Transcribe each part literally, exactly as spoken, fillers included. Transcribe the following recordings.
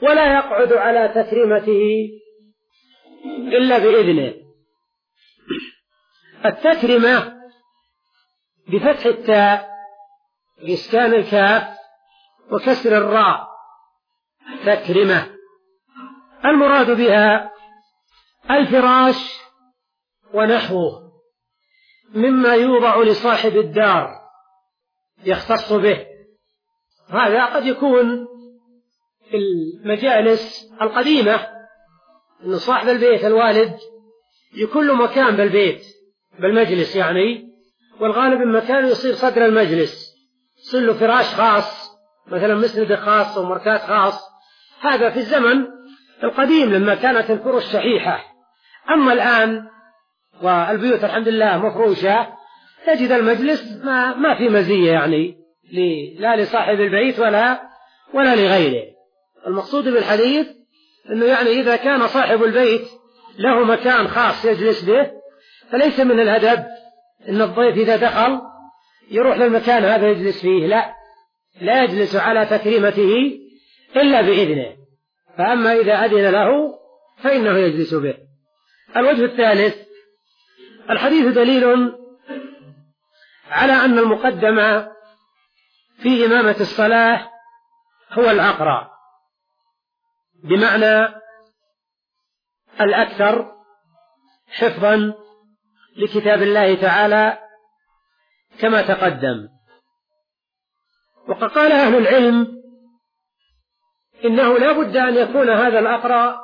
ولا يقعد على تكريمته إلا بإذنه. التكرمة بفتح التاء بإسكان الكاف وكسر الراء، تكرمة. المراد بها الفراش ونحوه مما يوضع لصاحب الدار يختص به. هذا قد يكون في المجالس القديمة، أن صاحب البيت الوالد يكون له مكان بالبيت بالمجلس يعني، والغالب المكان يصير صدر المجلس، يصير له فراش خاص مثلا مسند خاص ومركات خاص. هذا في الزمن القديم لما كانت الفرش شحيحة. أما الآن والبيوت الحمد لله مفروشة، تجد المجلس ما, ما في مزية يعني لا لصاحب البيت ولا ولا لغيره. المقصود بالحديث أنه يعني إذا كان صاحب البيت له مكان خاص يجلس به، فليس من الأدب أن الضيف إذا دخل يروح للمكان هذا يجلس فيه، لا لا يجلس على تكريمته إلا بإذنه. فأما إذا أذن له فإنه يجلس به. الوجه الثالث: الحديث دليل على أن المقدم في إمامة الصلاة هو الأقرأ، بمعنى الأكثر حفظا لكتاب الله تعالى كما تقدم. وقد قال أهل العلم إنه لا بد أن يكون هذا الأقرأ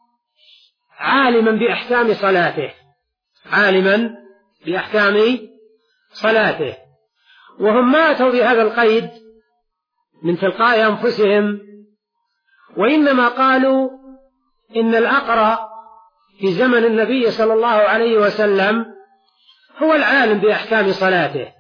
عالما بأحكام صلاته، عالما بأحكام صلاته. وهم ما أتوا بهذا القيد من تلقاء أنفسهم، وإنما قالوا إن الأقرأ في زمن النبي صلى الله عليه وسلم هو العالم بأحكام صلاته.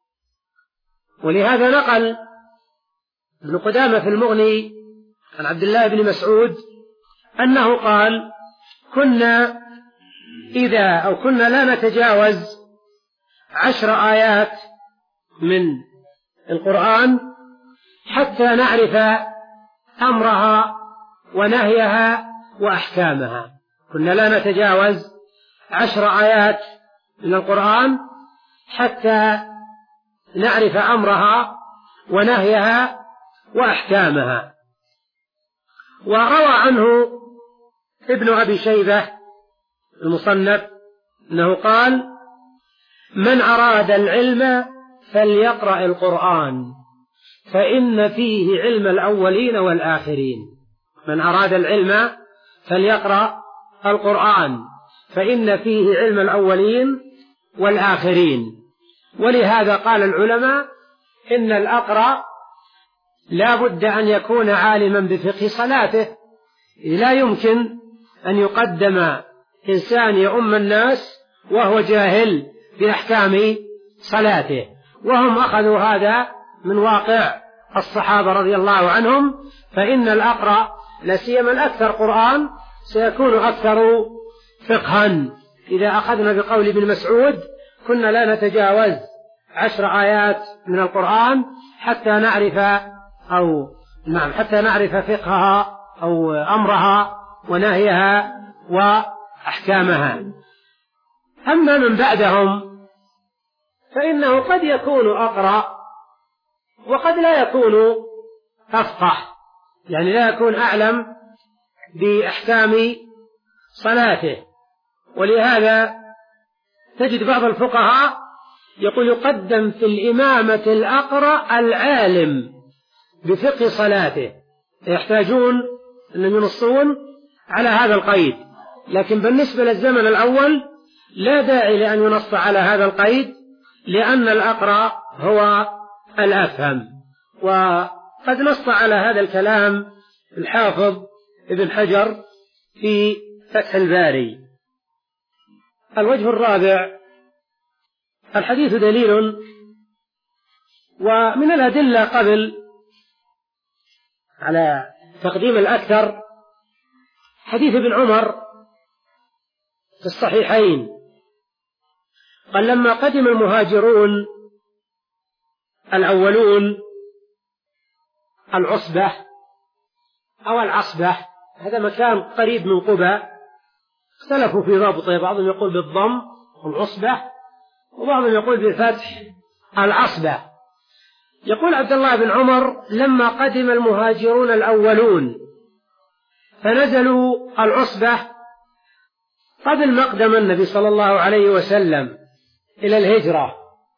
ولهذا نقل ابن قدامة في المغني عن عبد الله بن مسعود أنه قال: كنا إذا أو كنا لا نتجاوز عشر آيات من القرآن حتى نعرف أمرها ونهيها وأحكامها. كنا لا نتجاوز عشر آيات من القرآن حتى نعرف أمرها ونهيها وأحكامها. وروى عنه ابن أبي شيبة المصنف أنه قال: من أراد العلم فليقرأ القرآن فإن فيه علم الأولين والآخرين. من أراد العلم فليقرأ القرآن فإن فيه علم الأولين والآخرين. ولهذا قال العلماء إن الأقرأ لا بد أن يكون عالما بفقه صلاته. لا يمكن أن يقدم إنسان يؤم الناس وهو جاهل بأحكام صلاته. وهم أخذوا هذا من واقع الصحابة رضي الله عنهم، فإن الأقرأ لا سيما الأكثر قرآن سيكون أكثر فقها. إذا أخذنا بقول ابن مسعود: كنا لا نتجاوز عشر آيات من القرآن حتى نعرف أو نعم حتى نعرف فقهها أو أمرها ونهيها وأحكامها. أما من بعدهم فإنه قد يكون أقرأ وقد لا يكون أفقه، يعني لا يكون أعلم بأحكام صلاته. ولهذا تجد بعض الفقهاء يقول: يقدم في الإمامة الأقرأ العالم بفقه صلاته. يحتاجون أن ينصون على هذا القيد، لكن بالنسبة للزمن الأول لا داعي لأن ينص على هذا القيد، لأن الأقرأ هو الأفهم. وقد نص على هذا الكلام الحافظ ابن حجر في فتح الباري. الوجه الرابع: الحديث دليل، ومن الأدلة قبل على تقديم الأكثر حديث ابن عمر في الصحيحين قال: لما قدم المهاجرون الأولون العصبة أو العصبة، هذا مكان قريب من قبى، اختلفوا في ضبطه، بعضهم يقول بالضم والعصبة وبعضهم يقول بالفتح العصبة. يقول عبد الله بن عمر: لما قدم المهاجرون الأولون فنزلوا العصبة قبل مقدم النبي صلى الله عليه وسلم إلى الهجرة،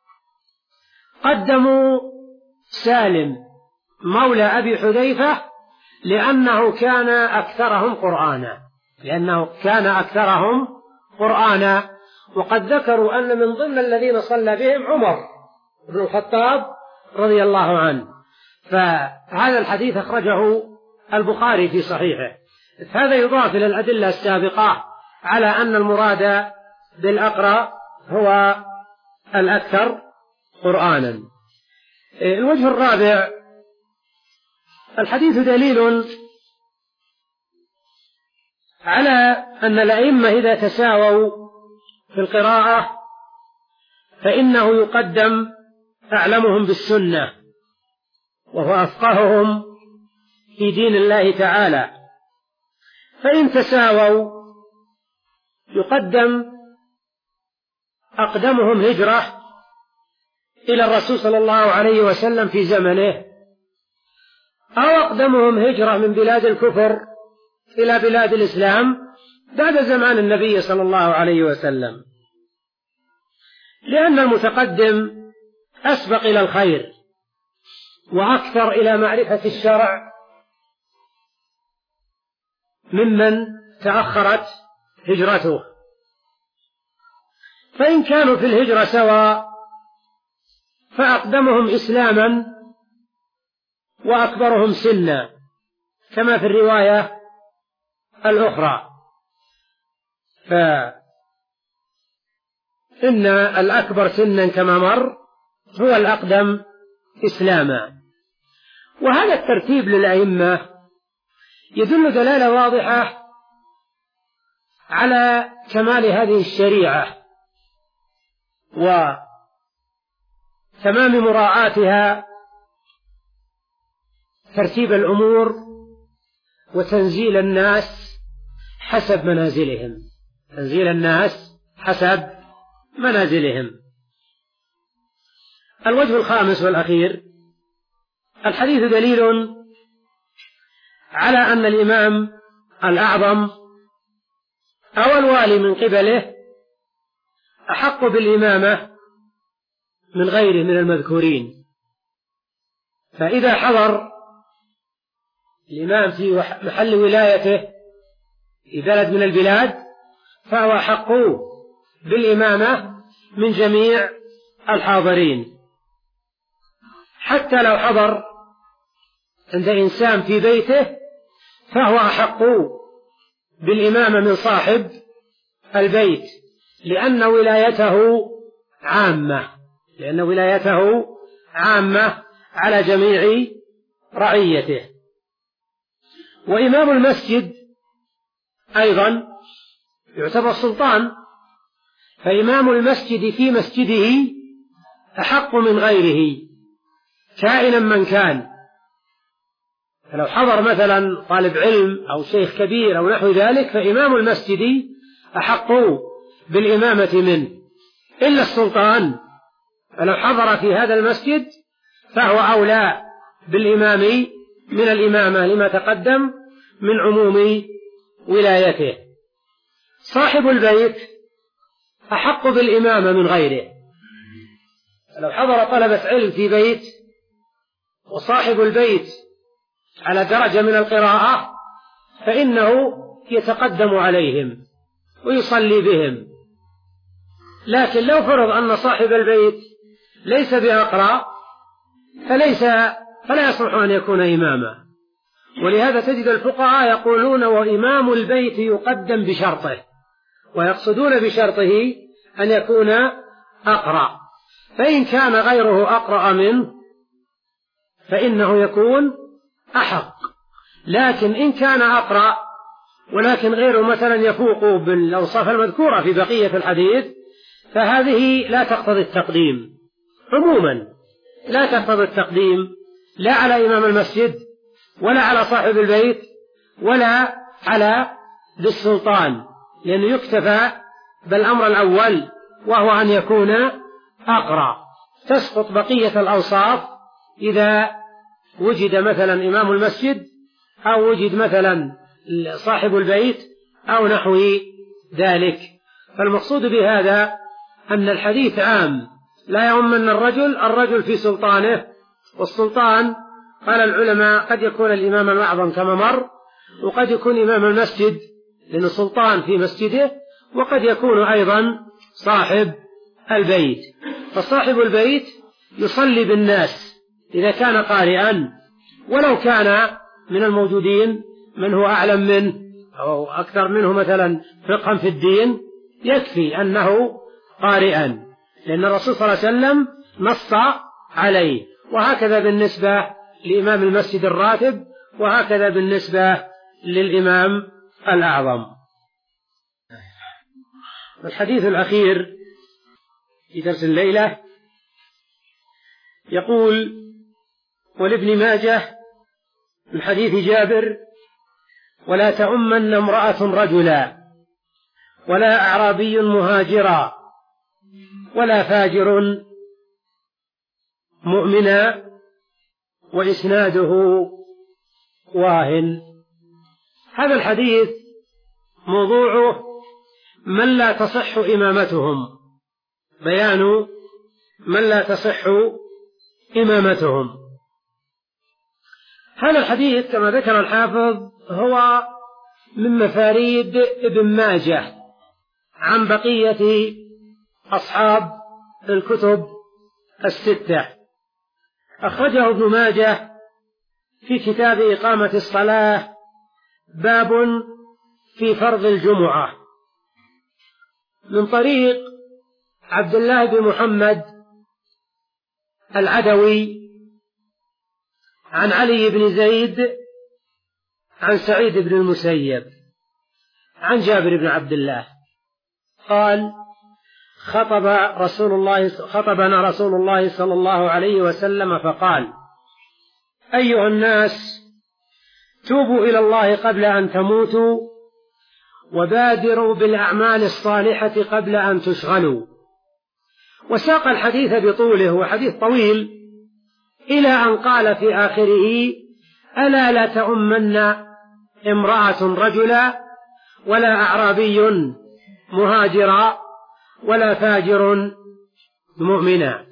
قدموا سالم مولى أبي حذيفة لأنه كان أكثرهم قرآنا لأنه كان أكثرهم قرآنا وقد ذكروا أن من ضمن الذين صلى بهم عمر بن الخطاب رضي الله عنه. فهذا الحديث أخرجه البخاري في صحيحه. هذا يضاف إلى الأدلة السابقة على أن المراد بالأقرأ هو الأكثر قرآنا. الوجه الرابع: الحديث دليل على أن الأئمة إذا تساووا في القراءة فإنه يقدم أعلمهم بالسنة وهو أفقههم في دين الله تعالى، فإن تساووا يقدم أقدمهم هجرة إلى الرسول صلى الله عليه وسلم في زمنه، أو أقدمهم هجرة من بلاد الكفر إلى بلاد الإسلام بعد زمان النبي صلى الله عليه وسلم، لأن المتقدم أسبق إلى الخير وأكثر إلى معرفة الشرع ممن تأخرت هجرته. فإن كانوا في الهجرة سواء فأقدمهم إسلاما وأكبرهم سنا كما في الرواية الأخرى، فإن الأكبر سنا كما مر هو الأقدم إسلاما. وهذا الترتيب للأئمة يدل دلالة واضحة على كمال هذه الشريعة وتمام مراعاتها ترتيب الأمور وتنزيل الناس حسب منازلهم تنزيل الناس حسب منازلهم. الوجه الخامس والأخير: الحديث دليل على أن الإمام الأعظم أو الوالي من قبله أحق بالإمامة من غيره من المذكورين، فإذا حضر الإمام في محل ولايته في بلد من البلاد فهو أحق بالإمامة من جميع الحاضرين، حتى لو حضر عند إنسان في بيته فهو أحق بالإمامة من صاحب البيت، لأن ولايته عامة لأن ولايته عامة على جميع رعيته. وإمام المسجد أيضا يعتبر سلطان، فإمام المسجد في مسجده أحق من غيره كائنا من كان. فلو حضر مثلا طالب علم أو شيخ كبير أو نحو ذلك فإمام المسجد أحق بالإمامة منه، إلا السلطان، فلو حضر في هذا المسجد فهو أولى بالإمام من الإمامة لما تقدم من عموم ولايته. صاحب البيت أحق بالإمامة من غيره، لو حضر طلبة علم في بيت وصاحب البيت على درجة من القراءة فإنه يتقدم عليهم ويصلي بهم. لكن لو فرض أن صاحب البيت ليس بأقرأ فليس فلا يصلح أن يكون إماما، ولهذا تجد الفقهاء يقولون وإمام البيت يقدم بشرطه، ويقصدون بشرطه أن يكون أقرأ، فإن كان غيره أقرأ منه فإنه يكون أحق. لكن إن كان أقرأ ولكن غيره مثلا يفوق بالأوصاف المذكورة في بقية الحديث فهذه لا تقتضي التقديم عموما، لا تقتضي التقديم لا على إمام المسجد ولا على صاحب البيت ولا على ذي السلطان، لأنه يكتفى بالأمر الأول وهو أن يكون أقرأ. تسقط بقية الأوصاف إذا وجد مثلا إمام المسجد أو وجد مثلا صاحب البيت أو نحو ذلك. فالمقصود بهذا أن الحديث عام، لا يؤمن الرجل الرجل في سلطانه. والسلطان قال العلماء قد يكون الإمام الأعظم كما مر، وقد يكون إمام المسجد لأنه سلطان في مسجده، وقد يكون أيضا صاحب البيت. فصاحب البيت يصلي بالناس إذا كان قارئا، ولو كان من الموجودين من هو أعلم منه أو أكثر منه مثلا فقها في الدين، يكفي أنه قارئا، لأن الرسول صلى الله عليه وسلم نص عليه. وهكذا بالنسبة لإمام المسجد الراتب، وهكذا بالنسبة للإمام الأعظم. الحديث الأخير في درس الليلة يقول: ولابن ماجه من حديث جابر: ولا تؤمن امرأة رجلا ولا أعرابي مهاجرا ولا فاجر مؤمنا، وإسناده واهن. هذا الحديث موضوعه من لا تصح إمامتهم، بيان من لا تصح إمامتهم. هذا الحديث كما ذكر الحافظ هو من مفاريد ابن ماجه عن بقية أصحاب الكتب الستة. أخرجه ابن ماجه في كتاب إقامة الصلاة، باب في فرض الجمعة، من طريق عبد الله بن محمد العدوي عن علي بن زيد عن سعيد بن المسيب عن جابر بن عبد الله قال: خطب رسول الله خطبنا رسول الله صلى الله عليه وسلم فقال: أيها الناس، توبوا إلى الله قبل أن تموتوا، وبادروا بالأعمال الصالحة قبل أن تشغلوا. وساق الحديث بطوله، وحديث طويل، إلى أن قال في آخره: ألا لا تؤمن امرأة رجلا ولا أعرابي مهاجرا ولا فاجر مؤمنا.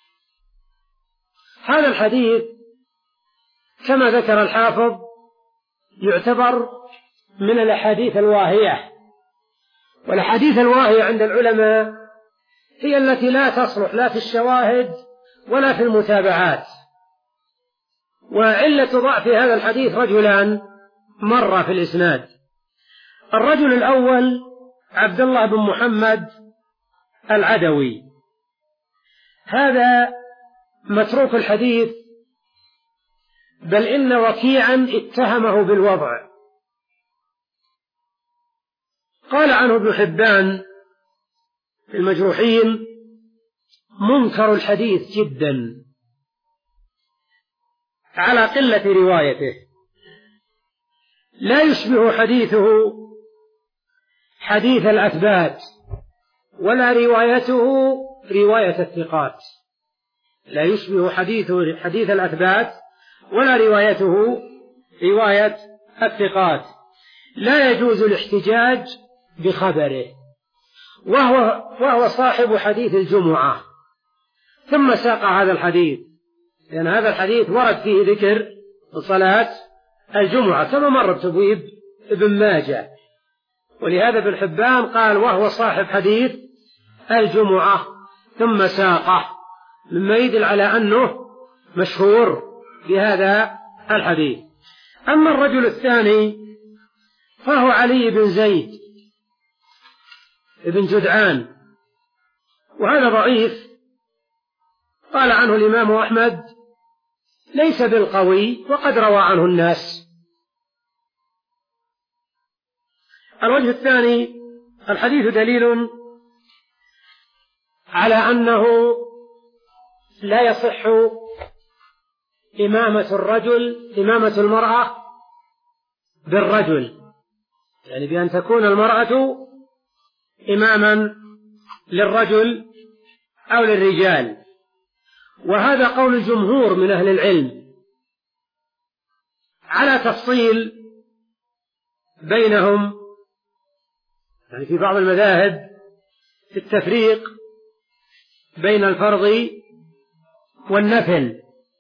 هذا الحديث كما ذكر الحافظ يعتبر من الأحاديث الواهية، والأحاديث الواهية عند العلماء هي التي لا تصلح لا في الشواهد ولا في المتابعات. وعلة ضعف هذا الحديث رجلان مر في الإسناد. الرجل الأول عبد الله بن محمد العدوي، هذا متروك الحديث، بل إن وكيعا اتهمه بالوضع. قال عنه ابن حبان في المجروحين: منكر الحديث جدا على قلة روايته، لا يشبه حديثه حديث الأثبات، ولا روايته رواية الثقات. لا يشبه حديثه حديث الأثبات، ولا روايته رواية الثقات. لا يجوز الاحتجاج بخبره، وهو, وهو صاحب حديث الجمعة. ثم ساق هذا الحديث، لأن هذا الحديث ورد فيه ذكر صلاة الجمعة كما مر بتبويب ابن ماجه، ولهذا ابن حبان قال: وهو صاحب حديث الجمعة، ثم ساقه، مما يدل على أنه مشهور بهذا الحديث. أما الرجل الثاني فهو علي بن زيد بن جدعان، وهذا ضعيف. قال عنه الإمام أحمد: ليس بالقوي، وقد روى عنه الناس. الوجه الثاني: الحديث دليل على أنه لا يصح إمامة الرجل إمامة المرأة بالرجل، يعني بأن تكون المرأة إماما للرجل أو للرجال. وهذا قول الجمهور من أهل العلم، على تفصيل بينهم، يعني في بعض المذاهب في التفريق بين الفرض والنفل.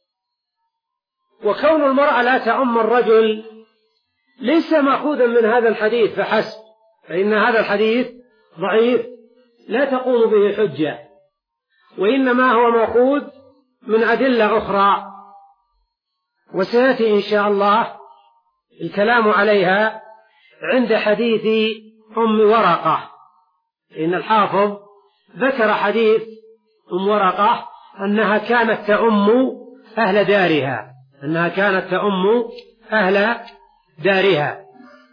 وكون المرأة لا تعم الرجل ليس مأخوذا من هذا الحديث فحسب، فإن هذا الحديث ضعيف لا تقوم به حجة، وإنما هو مأخوذ من أدلة أخرى، وسيأتي إن شاء الله الكلام عليها عند حديث أم ورقة. إن الحافظ ذكر حديث أم ورقة أنها كانت تأم أهل دارها، أنها كانت تأم أهل دارها.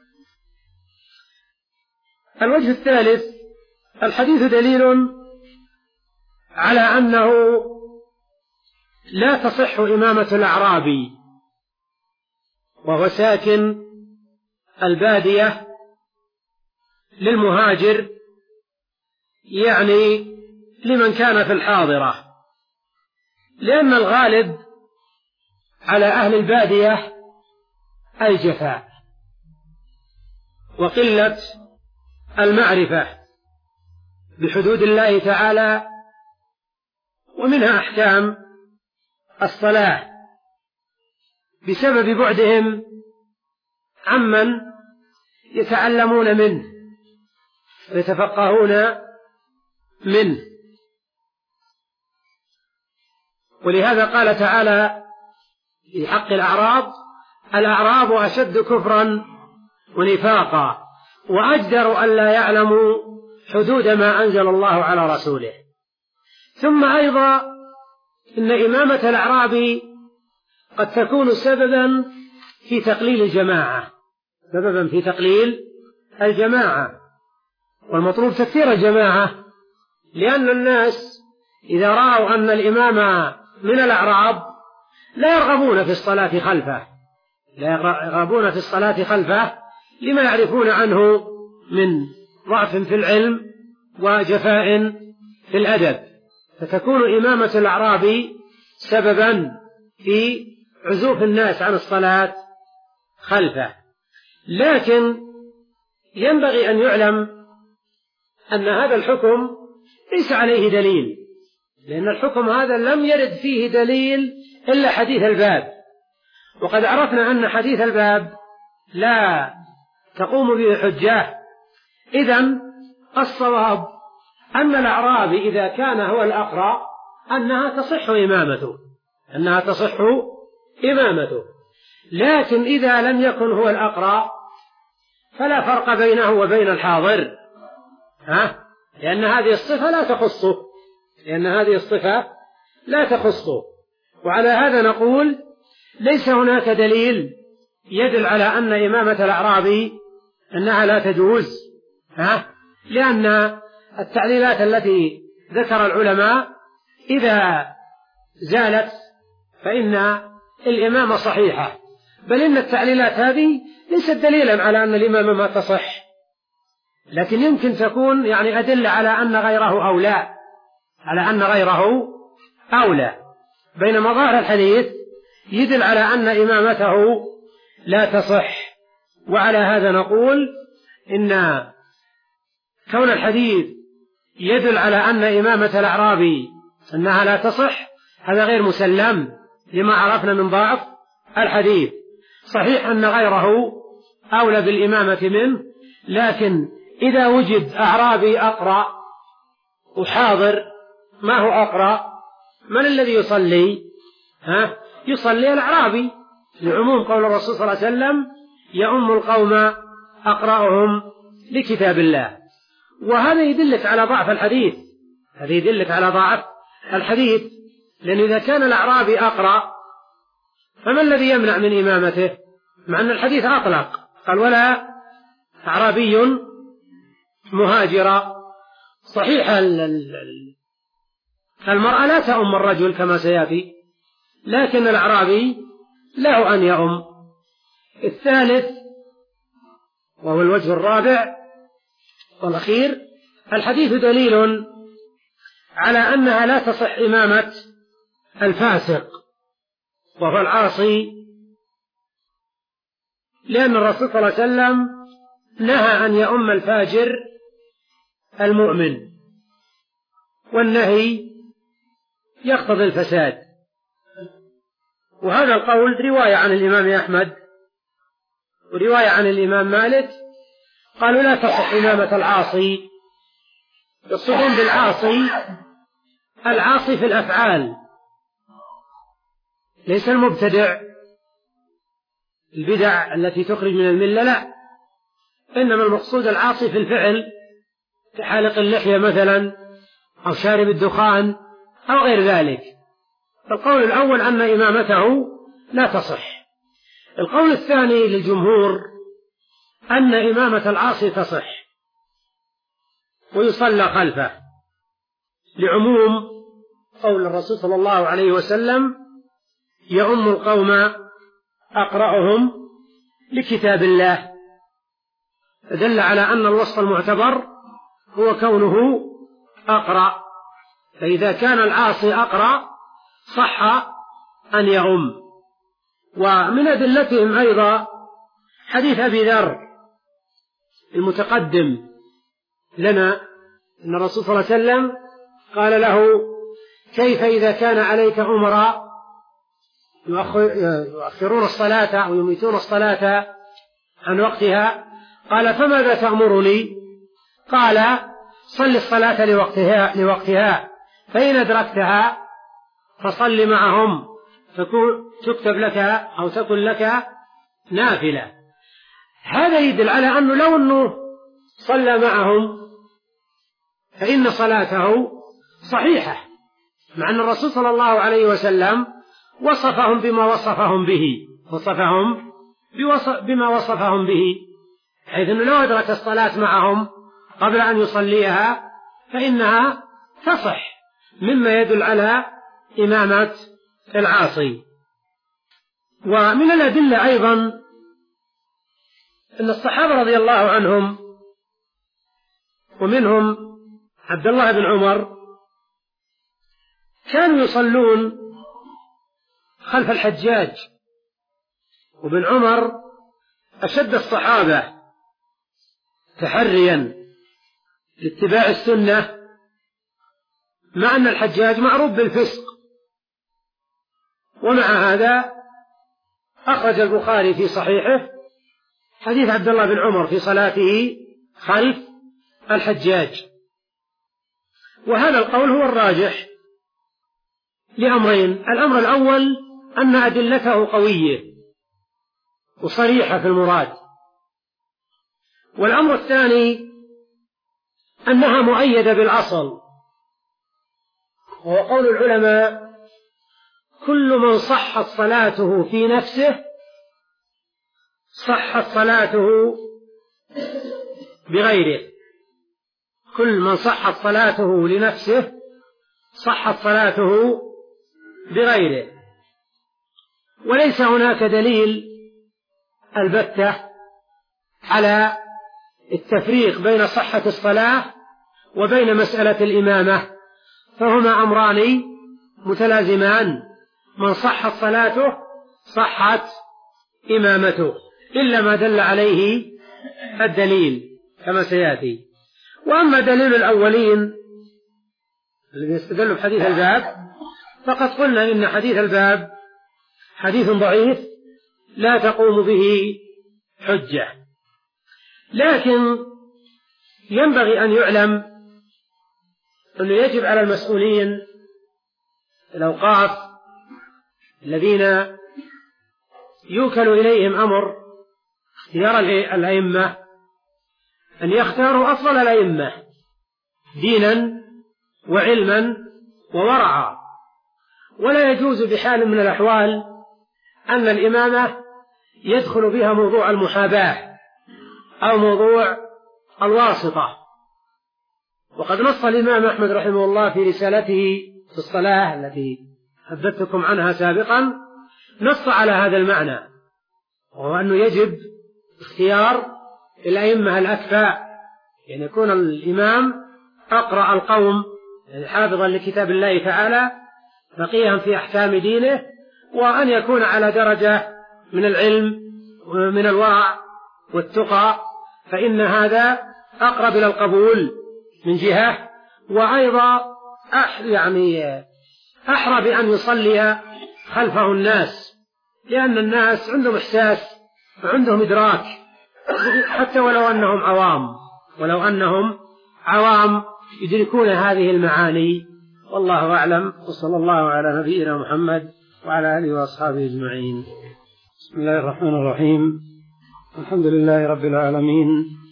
الوجه الثالث: الحديث دليل على أنه لا تصح إمامة الأعرابي وهو ساكن البادية للمهاجر، يعني لمن كان في الحاضرة، لأن الغالب على أهل البادية الجفاء وقلة المعرفة بحدود الله تعالى، ومنها أحكام الصلاة بسبب بعدهم عمن يتعلمون منه ويتفقهون منه. ولهذا قال تعالى في حق الأعراب: الأعراب أشد كفرا ونفاقا وأجدر ألا يعلموا حدود ما أنزل الله على رسوله. ثم أيضا إن إمامة الأعراب قد تكون سببا في تقليل الجماعة، سببا في تقليل الجماعة، والمطلوب تكثير الجماعة، لأن الناس إذا رأوا أن الإمام من الأعراب لا يرغبون في الصلاة خلفه، لا يرغبون في الصلاة خلفه لما يعرفون عنه من ضعف في العلم وجفاء في الأدب، فتكون إمامة الأعرابي سببا في عزوف الناس عن الصلاة خلفه. لكن ينبغي أن يعلم أن هذا الحكم ليس عليه دليل، لأن الحكم هذا لم يرد فيه دليل إلا حديث الباب، وقد عرفنا أن حديث الباب لا تقوم به حجة. إذن الصواب أن الأعرابي إذا كان هو الأقرأ أنها تصح إمامته، أنها تصح إمامته. لكن إذا لم يكن هو الأقرأ فلا فرق بينه وبين الحاضر، ها؟ لأن هذه الصفة لا تخصه، لأن هذه الصفة لا تخصه. وعلى هذا نقول ليس هناك دليل يدل على أن إمامة الأعرابي أنها لا تجوز، ها؟ لأن التعليلات التي ذكر العلماء إذا زالت فإن الإمامة صحيحة، بل إن التعليلات هذه ليست دليلا على أن الإمامة ما تصح، لكن يمكن تكون يعني أدلة على أن غيره أولى، على أن غيره أولى، بينما ظاهر الحديث يدل على أن إمامته لا تصح. وعلى هذا نقول إن كون الحديث يدل على أن إمامة الأعرابي أنها لا تصح هذا غير مسلم لما عرفنا من ضعف الحديث. صحيح أن غيره أولى بالإمامة منه، لكن إذا وجد أعرابي أقرأ وحاضر ما هو أقرأ، من الذي يصلي؟ ها؟ يصلي الأعرابي، لعموم قول الرسول صلى الله عليه وسلم: يؤم القوم أقرأهم لكتاب الله. وهذا يدلك على ضعف الحديث، هذا يدلك على ضعف الحديث، لأن إذا كان الأعرابي أقرأ فما الذي يمنع من إمامته؟ مع أن الحديث أطلق، قال: ولا أعرابي مهاجرة. صحيح المرأة لا تؤم الرجل كما سيأتي، لكن الأعرابي له أن يؤم. الثالث وهو الوجه الرابع والأخير: الحديث دليل على أنها لا تصح إمامة الفاسق وهو العاصي، لأن الرسول صلى الله عليه وسلم نهى أن يؤم الفاجر المؤمن، والنهي يقتضي الفساد. وهذا القول رواية عن الإمام أحمد ورواية عن الإمام مالك، قالوا لا تصح إمامة العاصي. يقصدون بالعاصي العاصي في الأفعال، ليس المبتدع البدع التي تخرج من الملة، لا، إنما المقصود العاصي في الفعل، كحالق اللحية مثلا أو شارب الدخان أو غير ذلك. القول الأول أن إمامته لا تصح. القول الثاني للجمهور أن إمامة العاصي تصح ويصلى خلفه، لعموم قول الرسول صلى الله عليه وسلم: يؤم القوم أقرأهم لكتاب الله، فدل على أن الوصف المعتبر هو كونه أقرأ، فإذا كان العاصي أقرأ صح أن يؤم. ومن أدلتهم أيضا حديث أبي ذر المتقدم لنا، أن الرسول صلى الله عليه وسلم قال له: كيف إذا كان عليك أمراء يؤخرون الصلاة أو يميتون الصلاة عن وقتها؟ قال: فماذا تأمرني؟ قال: صل الصلاة لوقتها, لوقتها فإن أدركتها فصل معهم تكتب لك أو تكن لك نافلة. هذا يدل على أنه لو أنه صلى معهم فإن صلاته صحيحة، مع أن الرسول صلى الله عليه وسلم وصفهم بما وصفهم به وصفهم بما وصفهم به، حيث أنه لو أدرك الصلاة معهم قبل أن يصليها فإنها تصح، مما يدل على إمامة العاصي. ومن الأدلة أيضا أن الصحابة رضي الله عنهم ومنهم عبد الله بن عمر كانوا يصلون خلف الحجاج، وابن عمر أشد الصحابة تحريا لاتباع السنة، مع أن الحجاج معروف بالفسق. ومع هذا أخرج البخاري في صحيحه حديث عبد الله بن عمر في صلاته خلف الحجاج. وهذا القول هو الراجح لأمرين: الأمر الأول أن أدلته قوية وصريحة في المراد، والأمر الثاني أنها مؤيدة بالأصل، وهو قول العلماء: كل من صحت صلاته في نفسه صحت صلاته بغيره. كل من صحت صلاته لنفسه صحت صلاته بغيره. وليس هناك دليل البتة على التفريق بين صحة الصلاة وبين مسألة الإمامة، فهما أمران متلازمان: من صحت صلاته صحت إمامته، إلا ما دل عليه الدليل كما سيأتي. وأما دليل الأولين الذين استدلوا بحديث الباب فقد قلنا إن حديث الباب حديث ضعيف لا تقوم به حجة، لكن ينبغي أن يعلم أنه يجب على المسؤولين الأوقاف الذين يوكل إليهم أمر اختيار الأئمة أن يختاروا أفضل الأئمة دينا وعلما وورعا، ولا يجوز بحال من الأحوال أن الإمامة يدخل بها موضوع المحاباة أو موضوع الواسطة. وقد نص الإمام أحمد رحمه الله في رسالته في الصلاة التي حدثتكم عنها سابقا، نص على هذا المعنى، وهو أنه يجب اختيار الأئمة الأكفاء، يعني يكون الإمام أقرأ القوم حافظا لكتاب الله تعالى فقيها في أحكام دينه، وأن يكون على درجة من العلم ومن الورع والتقى، فإن هذا أقرب إلى القبول من جهة، وأيضا أح يعني أحرى بأن يصلي خلفه الناس، لأن الناس عندهم إحساس وعندهم إدراك حتى ولو أنهم عوام ولو أنهم عوام يدركون هذه المعاني. والله أعلم، وصلى الله على نبينا محمد وعلى آله وأصحابه أجمعين. بسم الله الرحمن الرحيم. الحمد لله رب العالمين،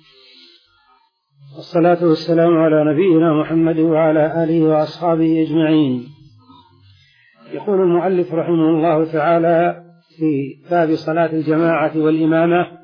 والصلاة والسلام على نبينا محمد وعلى آله وأصحابه أجمعين. يقول المؤلف رحمه الله تعالى في باب صلاة الجماعة والإمامة: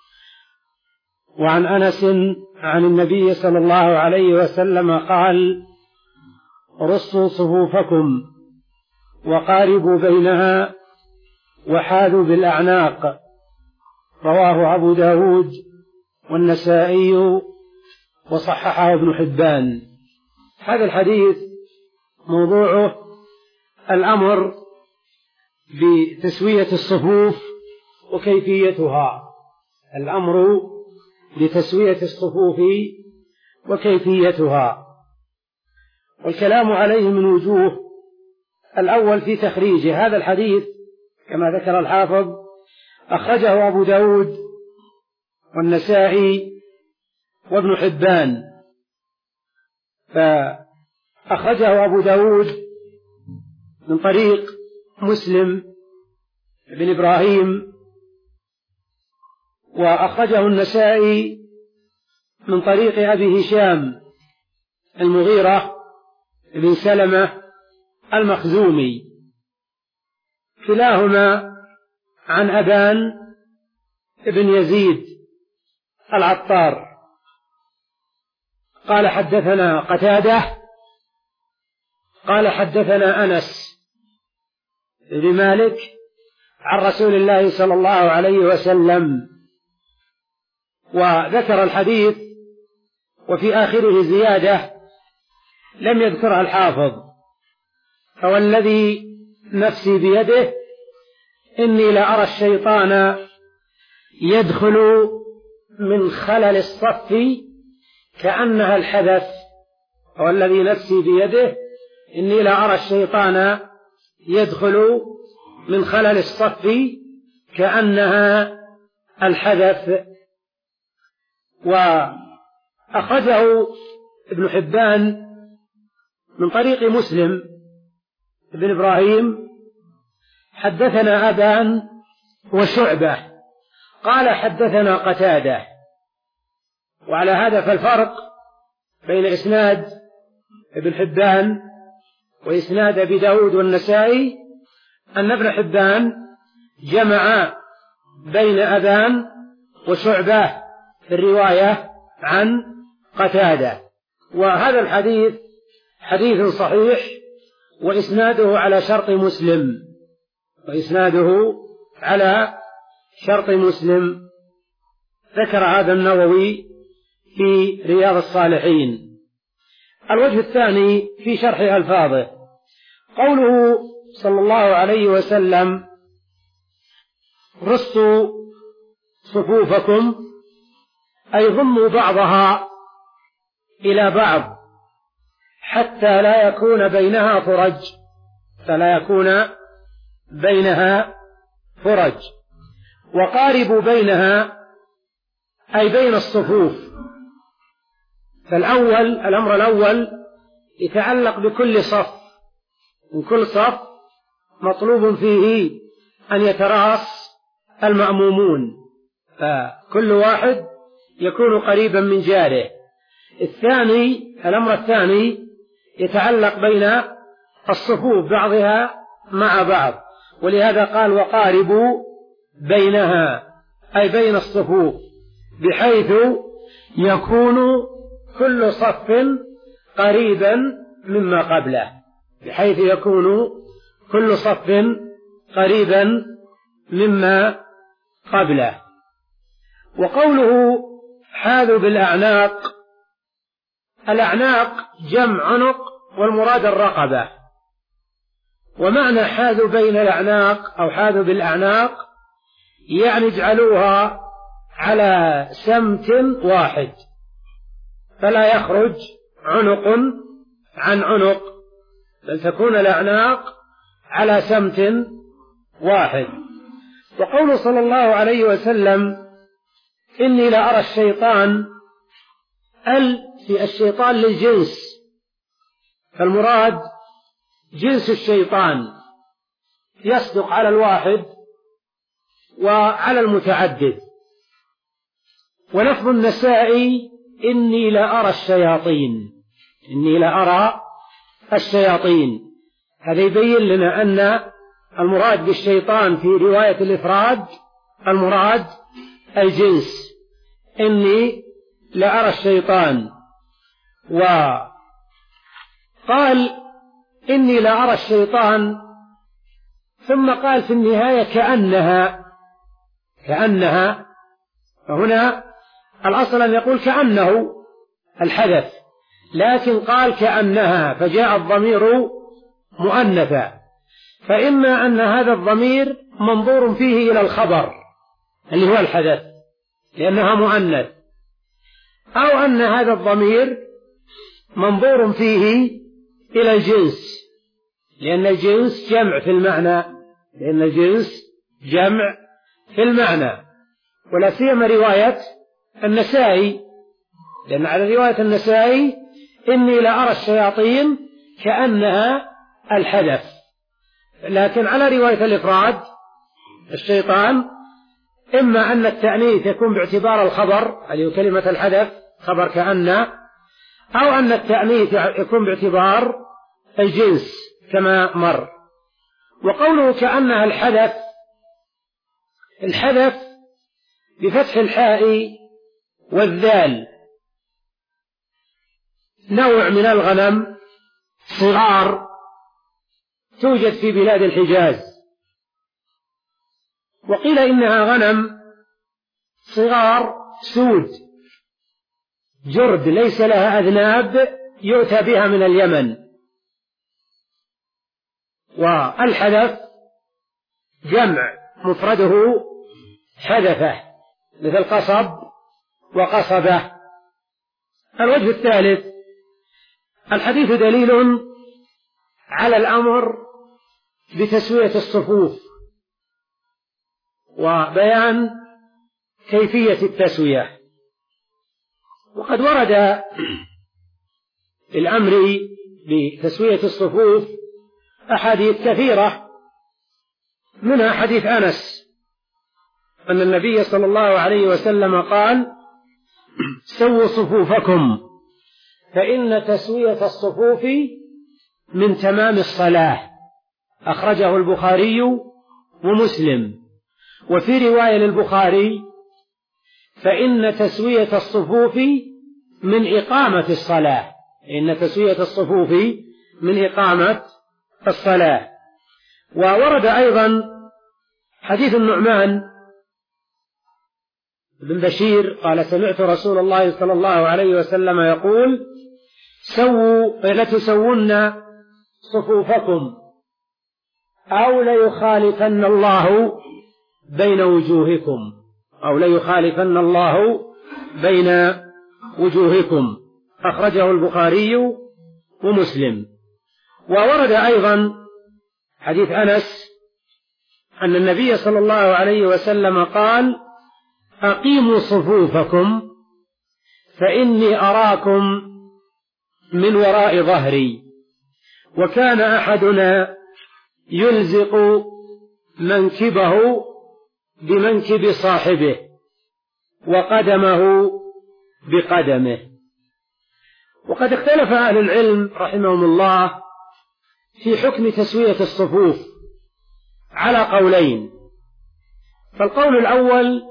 وعن أنس عن النبي صلى الله عليه وسلم قال: رصوا صفوفكم وقاربوا بينها وحاذوا بالأعناق. رواه أبو داود والنسائي وصححه ابن حبان. هذا الحديث موضوعه الأمر بتسوية الصفوف وكيفيتها، الأمر بتسوية الصفوف وكيفيتها، والكلام عليه من وجوه. الأول في تخريجه، هذا الحديث كما ذكر الحافظ أخرجه أبو داود والنسائي وابن حبان، فأخرجه أبو داود من طريق مسلم بن إبراهيم، وأخرجه النسائي من طريق أبي هشام المغيرة بن سلمة المخزومي، كلاهما عن أبان بن يزيد العطار قال حدثنا قتادة قال حدثنا أنس بن مالك عن رسول الله صلى الله عليه وسلم، وذكر الحديث وفي آخره زيادة لم يذكرها الحافظ: فوالذي نفسي بيده إني لأرى الشيطان يدخل من خلل الصف كأنها الحدث. فوالذي نفسي بيده إني لأرى الشيطان يدخل من خلل الصف كأنها الحدث. وأخرجه ابن حبان من طريق مسلم بن إبراهيم: حدثنا أبان وشعبة قال حدثنا قتادة. وعلى هذا فالفرق بين إسناد ابن حبان وإسناد أبي داود والنسائي أن ابن حبان جمع بين أبان وشعبة في الرواية عن قتادة. وهذا الحديث حديث صحيح، وإسناده على شرط مسلم وإسناده على شرط مسلم ذكر هذا النووي في رياض الصالحين. الوجه الثاني في شرح ألفاظه: قوله صلى الله عليه وسلم: رصوا صفوفكم، أي ضموا بعضها إلى بعض حتى لا يكون بينها فرج فلا يكون بينها فرج. وقاربوا بينها أي بين الصفوف. فالأول الأمر الأول يتعلق بكل صف، من كل صف مطلوب فيه أن يتراص المأمومون، فكل واحد يكون قريبا من جاره. الثاني الأمر الثاني يتعلق بين الصفوف بعضها مع بعض، ولهذا قال: وقاربوا بينها أي بين الصفوف، بحيث يكون كل صف قريبا مما قبله بحيث يكون كل صف قريبا مما قبله. وقوله حاذوا بالأعناق. الأعناق جمع عنق والمراد الرقبة. ومعنى حاذوا بين الأعناق أو حاذوا بالأعناق يعني اجعلوها على سمت واحد فلا يخرج عنق عن عنق، بل تكون الأعناق على سمت واحد. وقوله صلى الله عليه وسلم إني لأرى الشيطان، ال في الشيطان للجنس، فالمراد جنس الشيطان يصدق على الواحد وعلى المتعدد. ولفظ النسائي إني لأرى الشياطين، إني لأرى الشياطين، هذا يبين لنا أن المراد بالشيطان في رواية الإفراد المراد الجنس، إني لأرى الشيطان. وقال إني لأرى الشيطان ثم قال في النهاية كأنها كأنها فهنا الأصل أن يقول كأنه الحدث، لكن قال كأنها فجاء الضمير مؤنثا، فإما أن هذا الضمير منظور فيه إلى الخبر اللي هو الحدث لأنها مؤنث، أو أن هذا الضمير منظور فيه إلى الجنس لأن الجنس جمع في المعنى لأن الجنس جمع في المعنى. ولا سيما رواية النسائي، لأن على رواية النسائي إني لأرى الشياطين كأنها الحدث، لكن على رواية الإفراد الشيطان إما أن التأنيث يكون باعتبار الخبر اللي هو كلمة الحدث خبر كأن، أو أن التأنيث يكون باعتبار الجنس كما مر. وقوله كأنها الحدث، الحدث بفتح الحاء والذال نوع من الغنم صغار توجد في بلاد الحجاز، وقيل إنها غنم صغار سود جرد ليس لها أذناب يؤتى بها من اليمن. والحدث جمع مفرده حدثه مثل قصب وقصبه. الوجه الثالث الحديث دليل على الأمر بتسوية الصفوف وبيان كيفية التسوية. وقد ورد الأمر بتسوية الصفوف أحاديث كثيرة، منها حديث أنس أن النبي صلى الله عليه وسلم قال سووا صفوفكم فإن تسوية الصفوف من تمام الصلاة، أخرجه البخاري ومسلم. وفي رواية للبخاري فإن تسوية الصفوف من إقامة الصلاة، إن تسوية الصفوف من إقامة الصلاة. وورد أيضا حديث النعمان بن بشير قال سمعت رسول الله صلى الله عليه وسلم يقول سووا لتسون صفوفكم أو ليخالفن الله بين وجوهكم أو ليخالفن الله بين وجوهكم، أخرجه البخاري ومسلم. وورد أيضا حديث أنس أن النبي صلى الله عليه وسلم قال أقيموا صفوفكم فإني أراكم من وراء ظهري. وكان أحدنا يلزق منكبه بمنكب صاحبه وقدمه بقدمه. وقد اختلف أهل العلم رحمهم الله في حكم تسوية الصفوف على قولين. فالقول الأول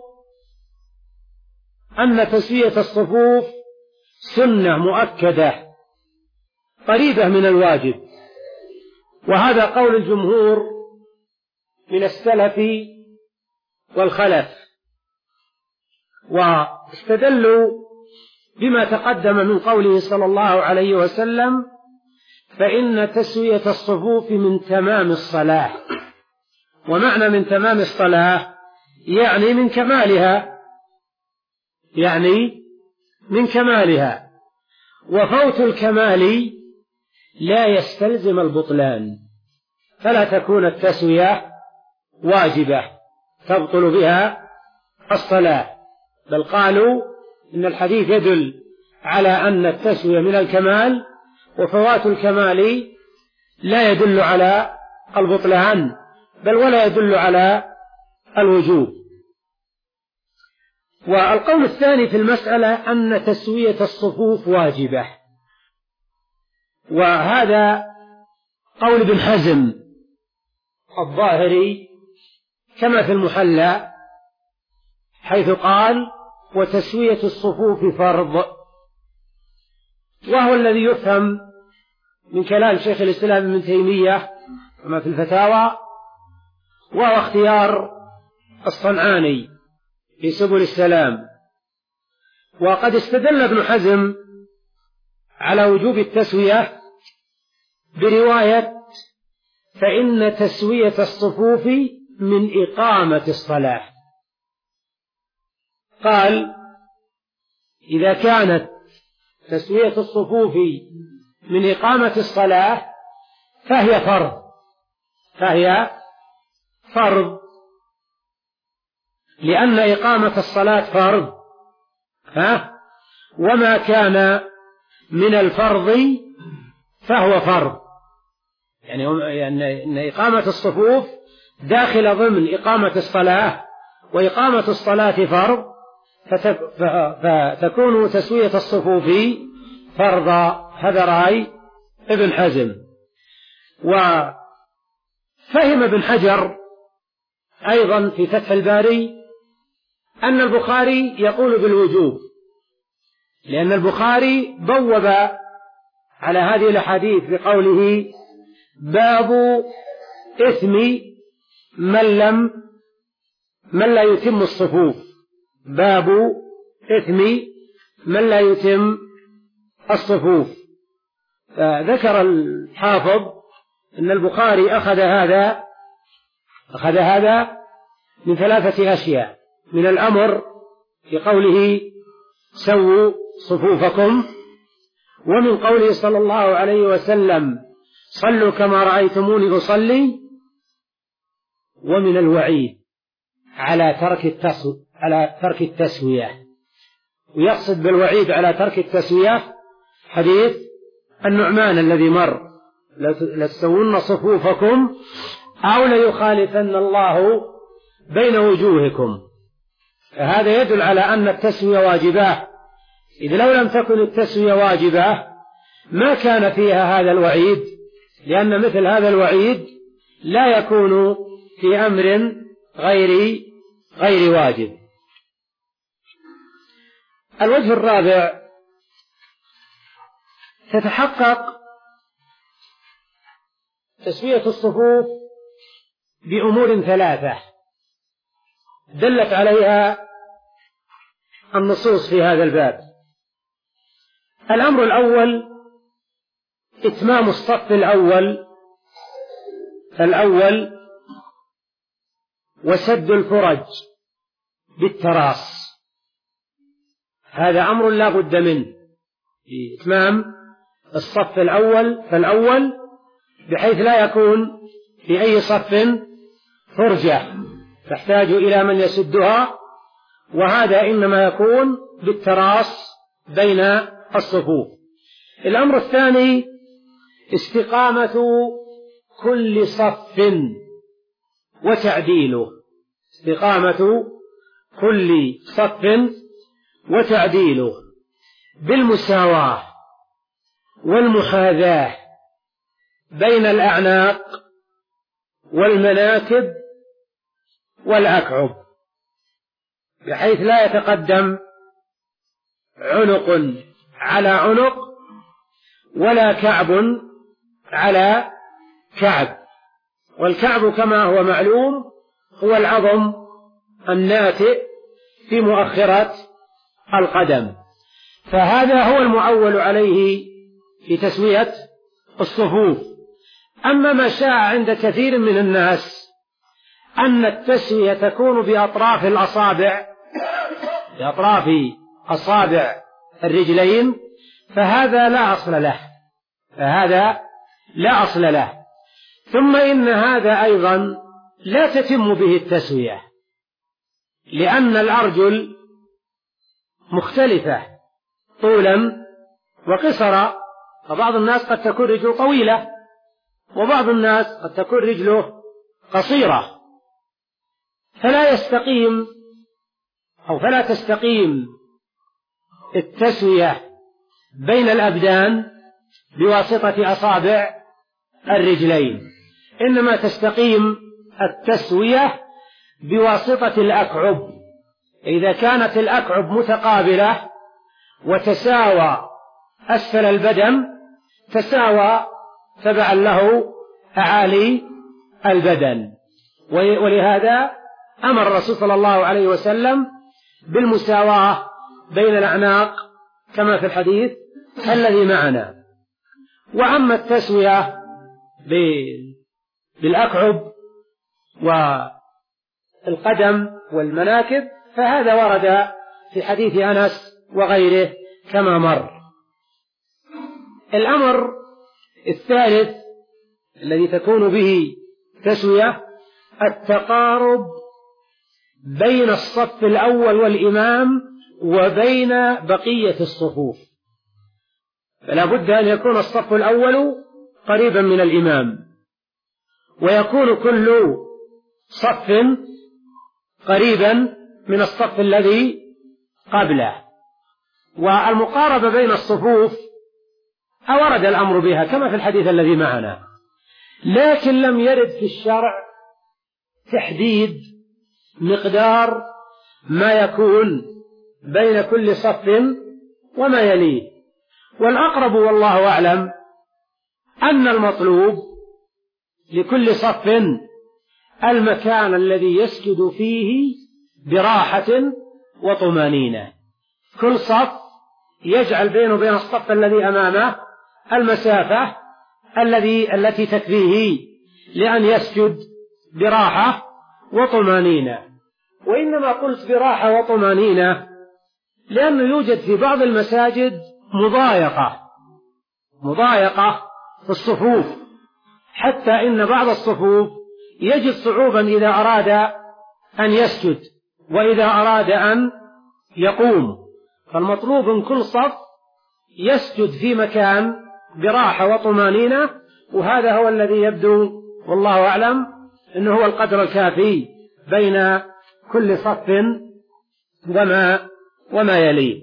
أن تسوية الصفوف سنة مؤكدة قريبة من الواجب، وهذا قول الجمهور من السلف والخلف. واستدلوا بما تقدم من قوله صلى الله عليه وسلم: فإن تسوية الصفوف من تمام الصلاة. ومعنى من تمام الصلاة يعني من كمالها، يعني من كمالها. وفوت الكمال لا يستلزم البطلان، فلا تكون التسوية واجبة تبطل بها الصلاة، بل قالوا إن الحديث يدل على أن التسوية من الكمال، وفوات الكمال لا يدل على البطلان بل ولا يدل على الوجوب. والقول الثاني في المسألة أن تسوية الصفوف واجبة، وهذا قول ابن حزم الظاهري كما في المحلى، حيث قال: وتسوية الصفوف فرض، وهو الذي يفهم من كلام شيخ الإسلام ابن تيمية كما في الفتاوى، وهو اختيار الصنعاني في سبل السلام. وقد استدل ابن حزم على وجوب التسوية برواية: فإن تسوية الصفوف من إقامة الصلاة. قال: إذا كانت تسوية الصفوف من إقامة الصلاة فهي فرض، فهي فرض لأن إقامة الصلاة فرض، ها؟ وما كان من الفرض فهو فرض، يعني أن إقامة الصفوف داخل ضمن إقامة الصلاة، وإقامة الصلاة فرض، فتكون تسوية الصفوف فرض. هذا رأي ابن حزم. وفهم ابن حجر أيضا في فتح الباري أن البخاري يقول بالوجوب، لأن البخاري بوب على هذه الأحاديث بقوله: باب إثم من لم من لا يتم الصفوف، باب إثم من لا يتم الصفوف. فذكر الحافظ أن البخاري أخذ هذا أخذ هذا من ثلاثة أشياء: من الأمر في قوله: سووا صفوفكم، ومن قوله صلى الله عليه وسلم: صلوا كما رأيتموني أصلي، ومن الوعيد على ترك التسو... على ترك التسوية. ويقصد بالوعيد على ترك التسوية حديث النعمان الذي مر: لتسوون صفوفكم أو ليخالفن الله بين وجوهكم. فهذا يدل على أن التسوية واجبة، إذ لو لم تكن التسوية واجبة ما كان فيها هذا الوعيد، لأن مثل هذا الوعيد لا يكون في أمر غير غير واجب. الوجه الرابع: تتحقق تسوية الصفوف بأمور ثلاثة دلت عليها النصوص في هذا الباب. الأمر الأول: إتمام الصف الأول الأول وسد الفرج بالتراص. هذا أمر لا بد منه، إتمام الصف الأول فالأول، بحيث لا يكون في أي صف فرجة تحتاج إلى من يسدها، وهذا إنما يكون بالتراص بين الصفوف. الأمر الثاني: استقامة كل صف وتعديله، استقامة كل صف وتعديله بالمساواة والمحاذاة بين الأعناق والمناكب والأكعب، بحيث لا يتقدم عنق على عنق ولا كعب على كعب. والكعب كما هو معلوم هو العظم الناتئ في مؤخرة القدم. فهذا هو المعول عليه في تسوية الصفوف. أما ما شاع عند كثير من الناس أن التسوية تكون بأطراف الأصابع بأطراف أصابع الرجلين، فهذا لا أصل له فهذا لا أصل له ثم إن هذا أيضا لا تتم به التسوية، لأن الأرجل مختلفة طولا وقصرا، فبعض الناس قد تكون رجله طويلة وبعض الناس قد تكون رجله قصيرة، فلا يستقيم أو فلا تستقيم التسوية بين الأبدان بواسطة أصابع الرجلين، إنما تستقيم التسوية بواسطة الأكعب. إذا كانت الأكعب متقابلة وتساوى أسفل البدن تساوى تبعا له أعالي البدن، ولهذا أمر الرسول صلى الله عليه وسلم بالمساواة بين الأعناق كما في الحديث الذي معنا. وأما التسوية بالأكعب والقدم والمناكب فهذا ورد في حديث أنس وغيره كما مر. الأمر الثالث الذي تكون به تسوية التقارب بين الصف الأول والإمام وبين بقية الصفوف، فلا بد أن يكون الصف الأول قريبا من الإمام، ويكون كل صف قريبا من الصف الذي قبله. والمقاربة بين الصفوف أورد الأمر بها كما في الحديث الذي معنا، لكن لم يرد في الشرع تحديد مقدار ما يكون بين كل صف وما يليه. والأقرب والله أعلم أن المطلوب لكل صف المكان الذي يسجد فيه براحة وطمانينة، كل صف يجعل بينه وبين الصف الذي أمامه المسافة الذي التي تكفيه لأن يسجد براحة وطمانينة. وإنما قلت براحة وطمانينة لأنه يوجد في بعض المساجد مضايقة مضايقة في الصفوف، حتى إن بعض الصفوف يجد صعوبا إذا أراد أن يسجد وإذا أراد أن يقوم. فالمطلوب من كل صف يسجد في مكان براحة وطمانينة، وهذا هو الذي يبدو والله أعلم إنه هو القدر الكافي بين كل صف وما وما يليه.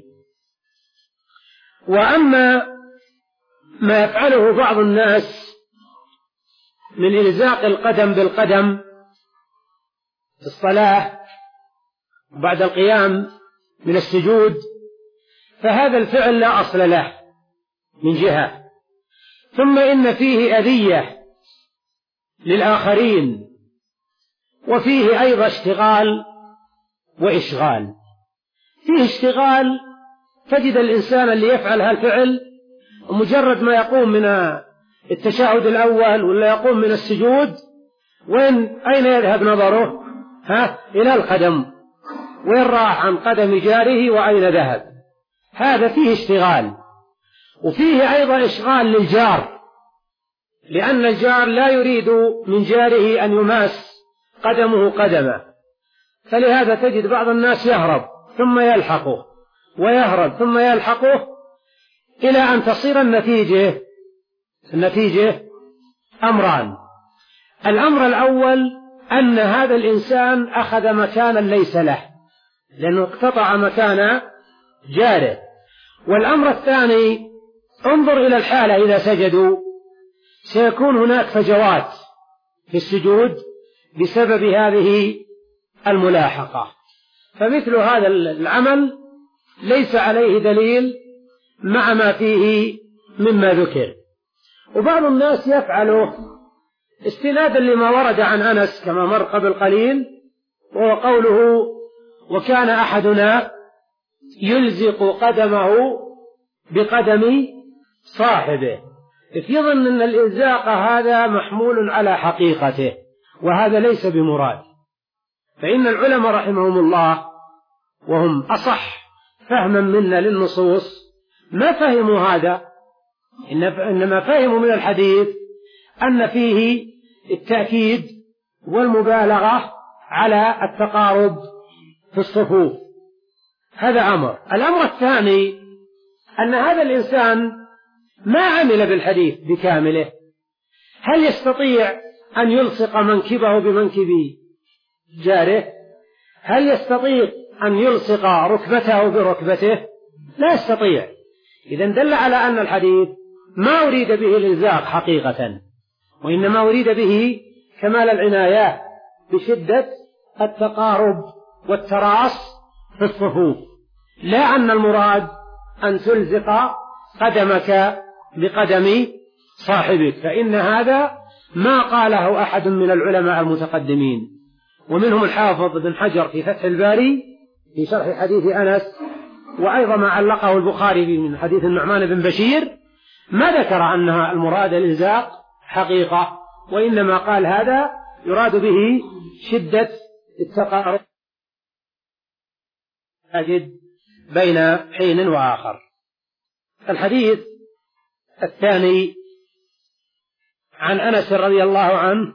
وأما ما يفعله بعض الناس من إلزاق القدم بالقدم في الصلاة بعد القيام من السجود، فهذا الفعل لا أصل له من جهة، ثم إن فيه أذية للآخرين، وفيه أيضا اشتغال وإشغال. فيه اشتغال، تجد الإنسان اللي يفعل هالفعل مجرد ما يقوم من التشهد الأول ولا يقوم من السجود وين أين يذهب نظره؟ ها إلى القدم، وين راح عن قدم جاره وأين ذهب؟ هذا فيه اشتغال. وفيه أيضا إشغال للجار، لأن الجار لا يريد من جاره أن يماس قدمه قدمه، فلهذا تجد بعض الناس يهرب ثم يلحقه ويهرب ثم يلحقه إلى أن تصير النتيجة النتيجة أمران. الأمر الأول أن هذا الإنسان أخذ مكانا ليس له لأنه اقتطع مكان جاره. والأمر الثاني انظر إلى الحالة إذا سجدوا سيكون هناك فجوات في السجود بسبب هذه الملاحقة، فمثل هذا العمل ليس عليه دليل مع ما فيه مما ذكر. وبعض الناس يفعله استنادا لما ورد عن أنس كما مر قبل قليل، وهو قوله وكان أحدنا يلزق قدمه بقدم صاحبه، يظن أن الإلزاق هذا محمول على حقيقته، وهذا ليس بمراد. فإن العلماء رحمهم الله وهم أصح فهما منا للنصوص ما فهموا هذا، إنما فهموا من الحديث أن فيه التأكيد والمبالغة على التقارب في الصفوف. هذا أمر. الأمر الثاني أن هذا الإنسان ما عمل بالحديث بكامله. هل يستطيع أن يلصق منكبه بمنكب جاره؟ هل يستطيع أن يلصق ركبته بركبته؟ لا يستطيع. إذن دل على أن الحديث ما أريد به الإلزاق حقيقة، وإنما أريد به كمال العناية بشدة التقارب والتراص في الصفوف، لا أن المراد أن تلزق قدمك بقدم صاحبك، فإن هذا ما قاله أحد من العلماء المتقدمين، ومنهم الحافظ بن حجر في فتح الباري في شرح حديث أنس، وأيضا ما علقه البخاري من حديث النعمان بن بشير، ما ذكر أنها المراد الإلزاق حقيقة، وإنما قال هذا يراد به شدة التقارب أجد بين حين وآخر. الحديث الثاني عن أنس رضي الله عنه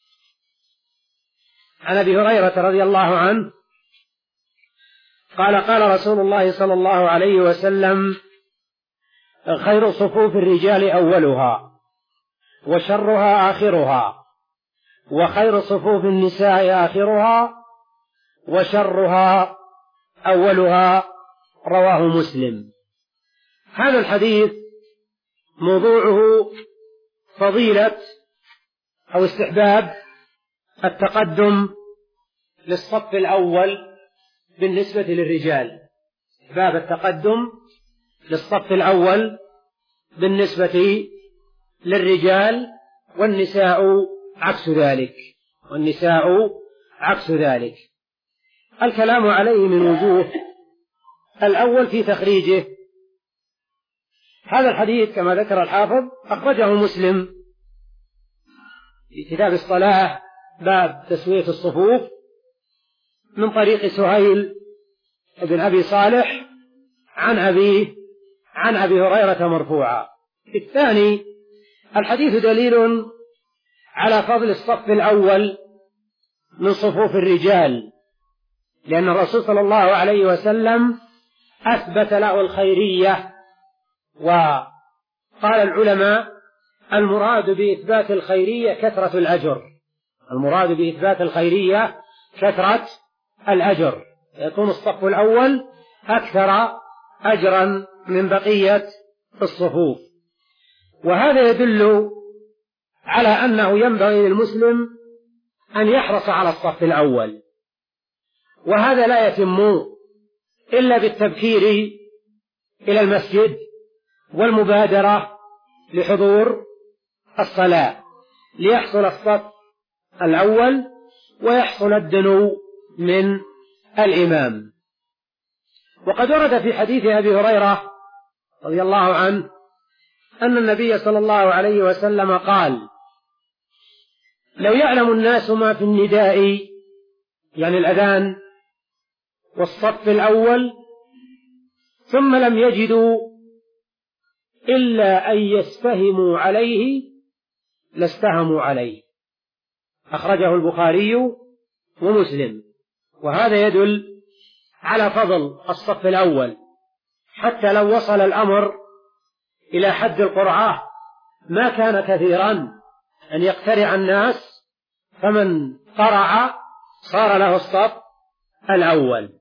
عن أبي هريرة رضي الله عنه قال قال رسول الله صلى الله عليه وسلم: خير صفوف الرجال أولها، وشرها آخرها، وخير صفوف النساء آخرها، وشرها أولها. رواه مسلم. هذا الحديث موضوعه فضيلة أو استحباب التقدم للصف الأول بالنسبة للرجال، استحباب التقدم للصف الأول بالنسبة للرجال، والنساء عكس ذلك، والنساء عكس ذلك. الكلام عليه من وجوه. الأول في تخريجه. هذا الحديث كما ذكر الحافظ أخرجه مسلم في كتاب الصلاة باب تسوية الصفوف من طريق سهيل بن أبي صالح عن أبيه عن أبي هريرة مرفوعا. الثاني الحديث دليل على فضل الصف الأول من صفوف الرجال، لأن الرسول صلى الله عليه وسلم أثبت له الخيرية. وقال العلماء: المراد بإثبات الخيرية كثرة الأجر، المراد بإثبات الخيرية كثرة الأجر، يكون الصف الأول أكثر أجرا من بقية الصفوف. وهذا يدل على أنه ينبغي للمسلم أن يحرص على الصف الأول، وهذا لا يتم إلا بالتبكير إلى المسجد والمبادرة لحضور الصلاة، ليحصل الصف الأول ويحصل الدنو من الإمام. وقد ورد في حديث أبي هريرة رضي الله عنه أن النبي صلى الله عليه وسلم قال: لو يعلم الناس ما في النداء، يعني الأذان والصف الأول، ثم لم يجدوا إلا أن يستهموا عليه لاستهموا عليه. أخرجه البخاري ومسلم. وهذا يدل على فضل الصف الأول، حتى لو وصل الأمر إلى حد القرعة ما كان كثيرا أن يقترع الناس، فمن قرع صار له الصف الأول.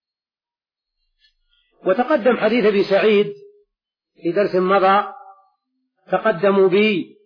وتقدم حديث أبي سعيد في درس مضى: تقدموا بي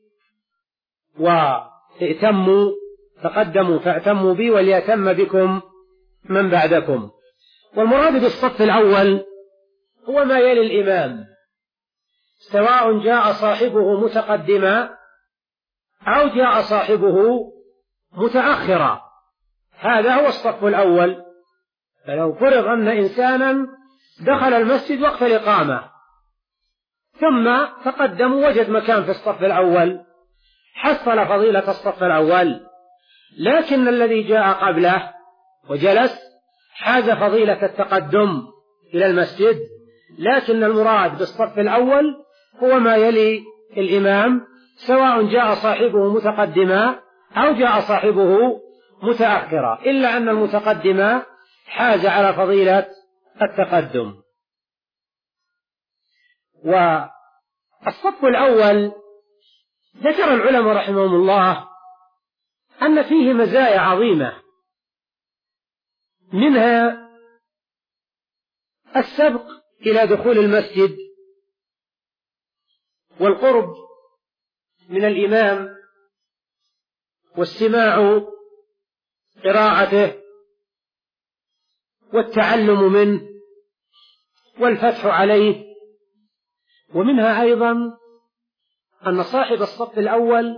وائتموا، تقدموا فاعتموا بي وليأتم بكم من بعدكم. والمراد بالصف الأول هو ما يلي الإمام، سواء جاء صاحبه متقدما أو جاء صاحبه متأخرا، هذا هو الصف الأول. فلو فرض أن إنسانا دخل المسجد وقت الإقامة ثم تقدم وجد مكان في الصف الأول حصل فضيلة الصف الأول، لكن الذي جاء قبله وجلس حاز فضيلة التقدم إلى المسجد، لكن المراد بالصف الأول هو ما يلي الإمام سواء جاء صاحبه متقدما أو جاء صاحبه متأخرا، إلا أن المتقدم حاز على فضيلة التقدم. والصف الأول ذكر العلماء رحمهم الله أن فيه مزايا عظيمة، منها السبق إلى دخول المسجد والقرب من الإمام واستماع قراءته والتعلم منه والفتح عليه. ومنها أيضا أن صاحب الصف الأول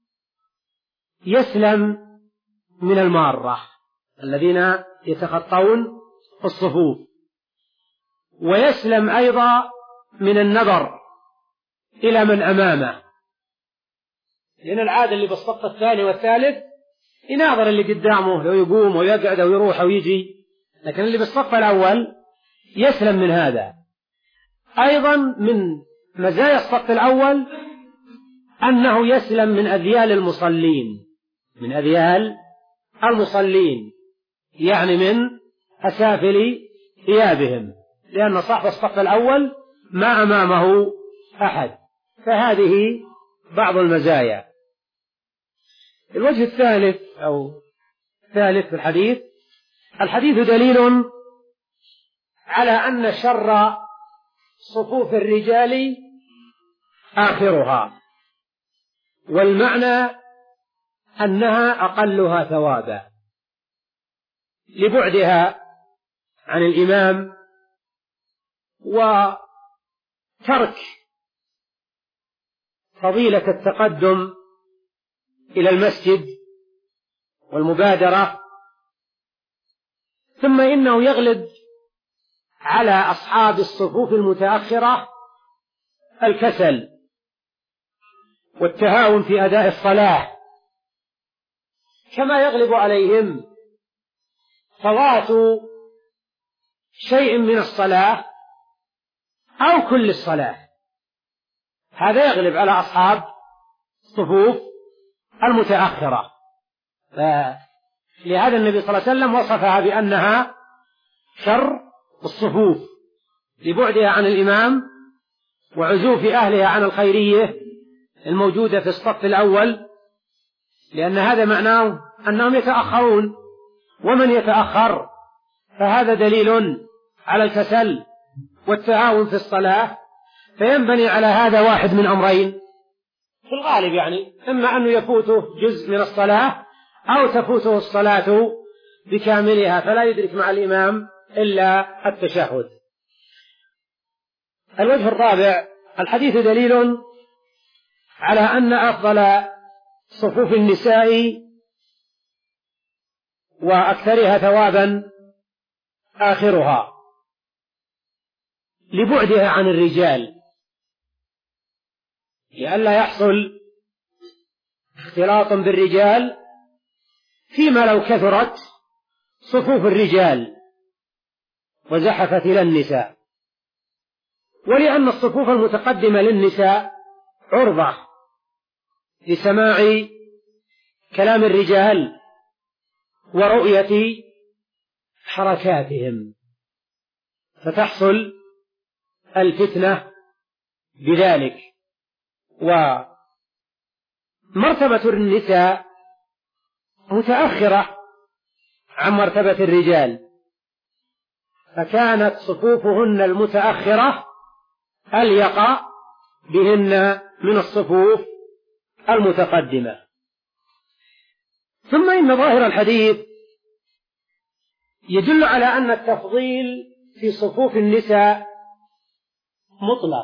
يسلم من المارة الذين يتخطون الصفوف، ويسلم أيضا من النظر إلى من أمامه، لأن العادة اللي بالصف الثاني والثالث يناظر اللي قدامه لو يقوم ويقعد أو يروح أو يجي، لكن اللي بالصف الأول يسلم من هذا. أيضا من مزايا الصف الأول أنه يسلم من أذيال المصلين، من أذيال المصلين يعني من أسافل ثيابهم، لأن صاحب الصف الأول ما أمامه أحد. فهذه بعض المزايا. الوجه الثالث أو ثالث في الحديث، الحديث دليل على أن شر صفوف الرجال آخرها، والمعنى أنها أقلها ثوابا لبعدها عن الإمام وترك فضيلة التقدم إلى المسجد والمبادرة. ثم إنه يغلب على أصحاب الصفوف المتأخرة الكسل والتهاون في أداء الصلاة، كما يغلب عليهم فوات شيء من الصلاة أو كل الصلاة. هذا يغلب على أصحاب الصفوف المتأخرة، لهذا النبي صلى الله عليه وسلم وصفها بأنها شر الصفوف لبعدها عن الإمام وعزوف أهلها عن الخيرية الموجودة في الصف الأول، لأن هذا معناه أنهم يتأخرون، ومن يتأخر فهذا دليل على الكسل والتهاون في الصلاة. فينبني على هذا واحد من أمرين في الغالب، يعني إما أنه يفوته جزء من الصلاة أو تفوته الصلاة بكاملها فلا يدرك مع الإمام إلا التشهد. الوجه الرابع، الحديث دليل على أن أفضل صفوف النساء وأكثرها ثوابا آخرها لبعدها عن الرجال، لئلا يحصل اختلاط بالرجال فيما لو كثرت صفوف الرجال وزحفت إلى النساء، ولأن الصفوف المتقدمة للنساء عرضة لسماع كلام الرجال ورؤية حركاتهم، فتحصل الفتنة بذلك. ومرتبة النساء متأخرة عن مرتبة الرجال، فكانت صفوفهن المتأخرة أليق بهن من الصفوف المتقدمة. ثم إن ظاهر الحديث يدل على أن التفضيل في صفوف النساء مطلق،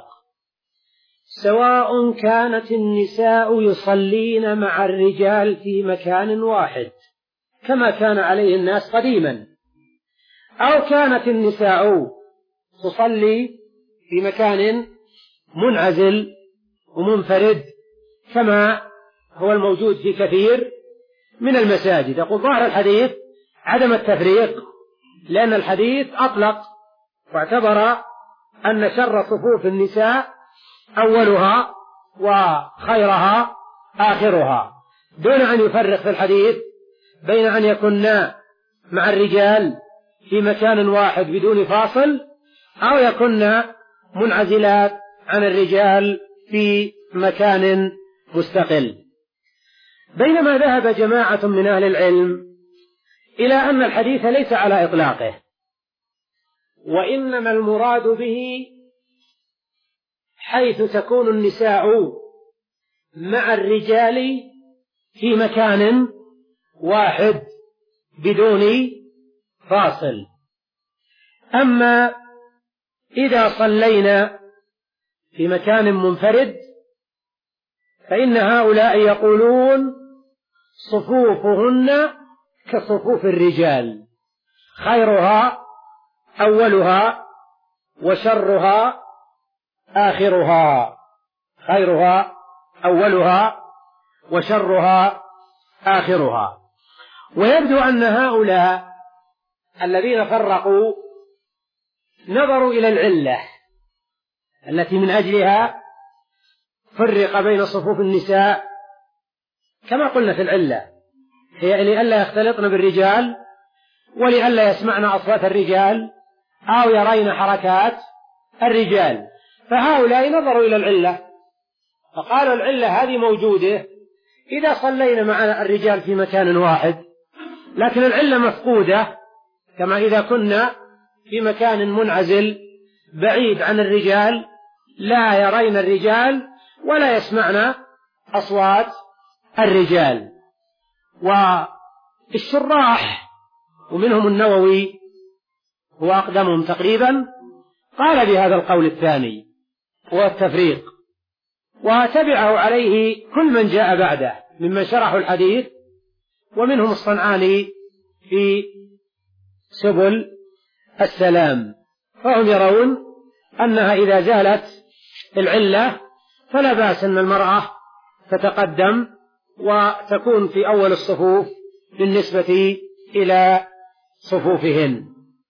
سواء كانت النساء يصلين مع الرجال في مكان واحد كما كان عليه الناس قديما، أو كانت النساء تصلي في مكان منعزل ومنفرد كما هو الموجود في كثير من المساجد. يقول ظاهر الحديث عدم التفريق، لأن الحديث أطلق واعتبر أن شر صفوف النساء أولها وخيرها آخرها، دون أن يفرق في الحديث بين أن يكن مع الرجال في مكان واحد بدون فاصل أو يكن منعزلات عن الرجال في مكان مستقل. بينما ذهب جماعة من أهل العلم إلى أن الحديث ليس على إطلاقه، وإنما المراد به حيث تكون النساء مع الرجال في مكان واحد بدون فاصل. أما إذا صلينا في مكان منفرد فإن هؤلاء يقولون صفوفهن كصفوف الرجال، خيرها أولها وشرها آخرها، خيرها أولها وشرها آخرها. ويبدو أن هؤلاء الذين فرقوا نظروا إلى العلة التي من أجلها فرق بين صفوف النساء، كما قلنا في العلة هي لئلا يختلطن بالرجال ولئلا يسمعن أصوات الرجال أو يرين حركات الرجال. فهؤلاء نظروا إلى العلة فقالوا العلة هذه موجودة إذا صلينا مع الرجال في مكان واحد، لكن العلة مفقودة كما إذا كنا في مكان منعزل بعيد عن الرجال لا يرين الرجال ولا يسمعن أصوات الرجال. والشراح ومنهم النووي هو أقدمهم تقريبا قال بهذا القول الثاني والتفريق، وتبعه عليه كل من جاء بعده ممن شرحوا الحديث، ومنهم الصنعاني في سبل السلام، فهم يرون أنها إذا زالت العلة فلا بأس أن المرأة تتقدم وتكون في أول الصفوف بالنسبة إلى صفوفهن.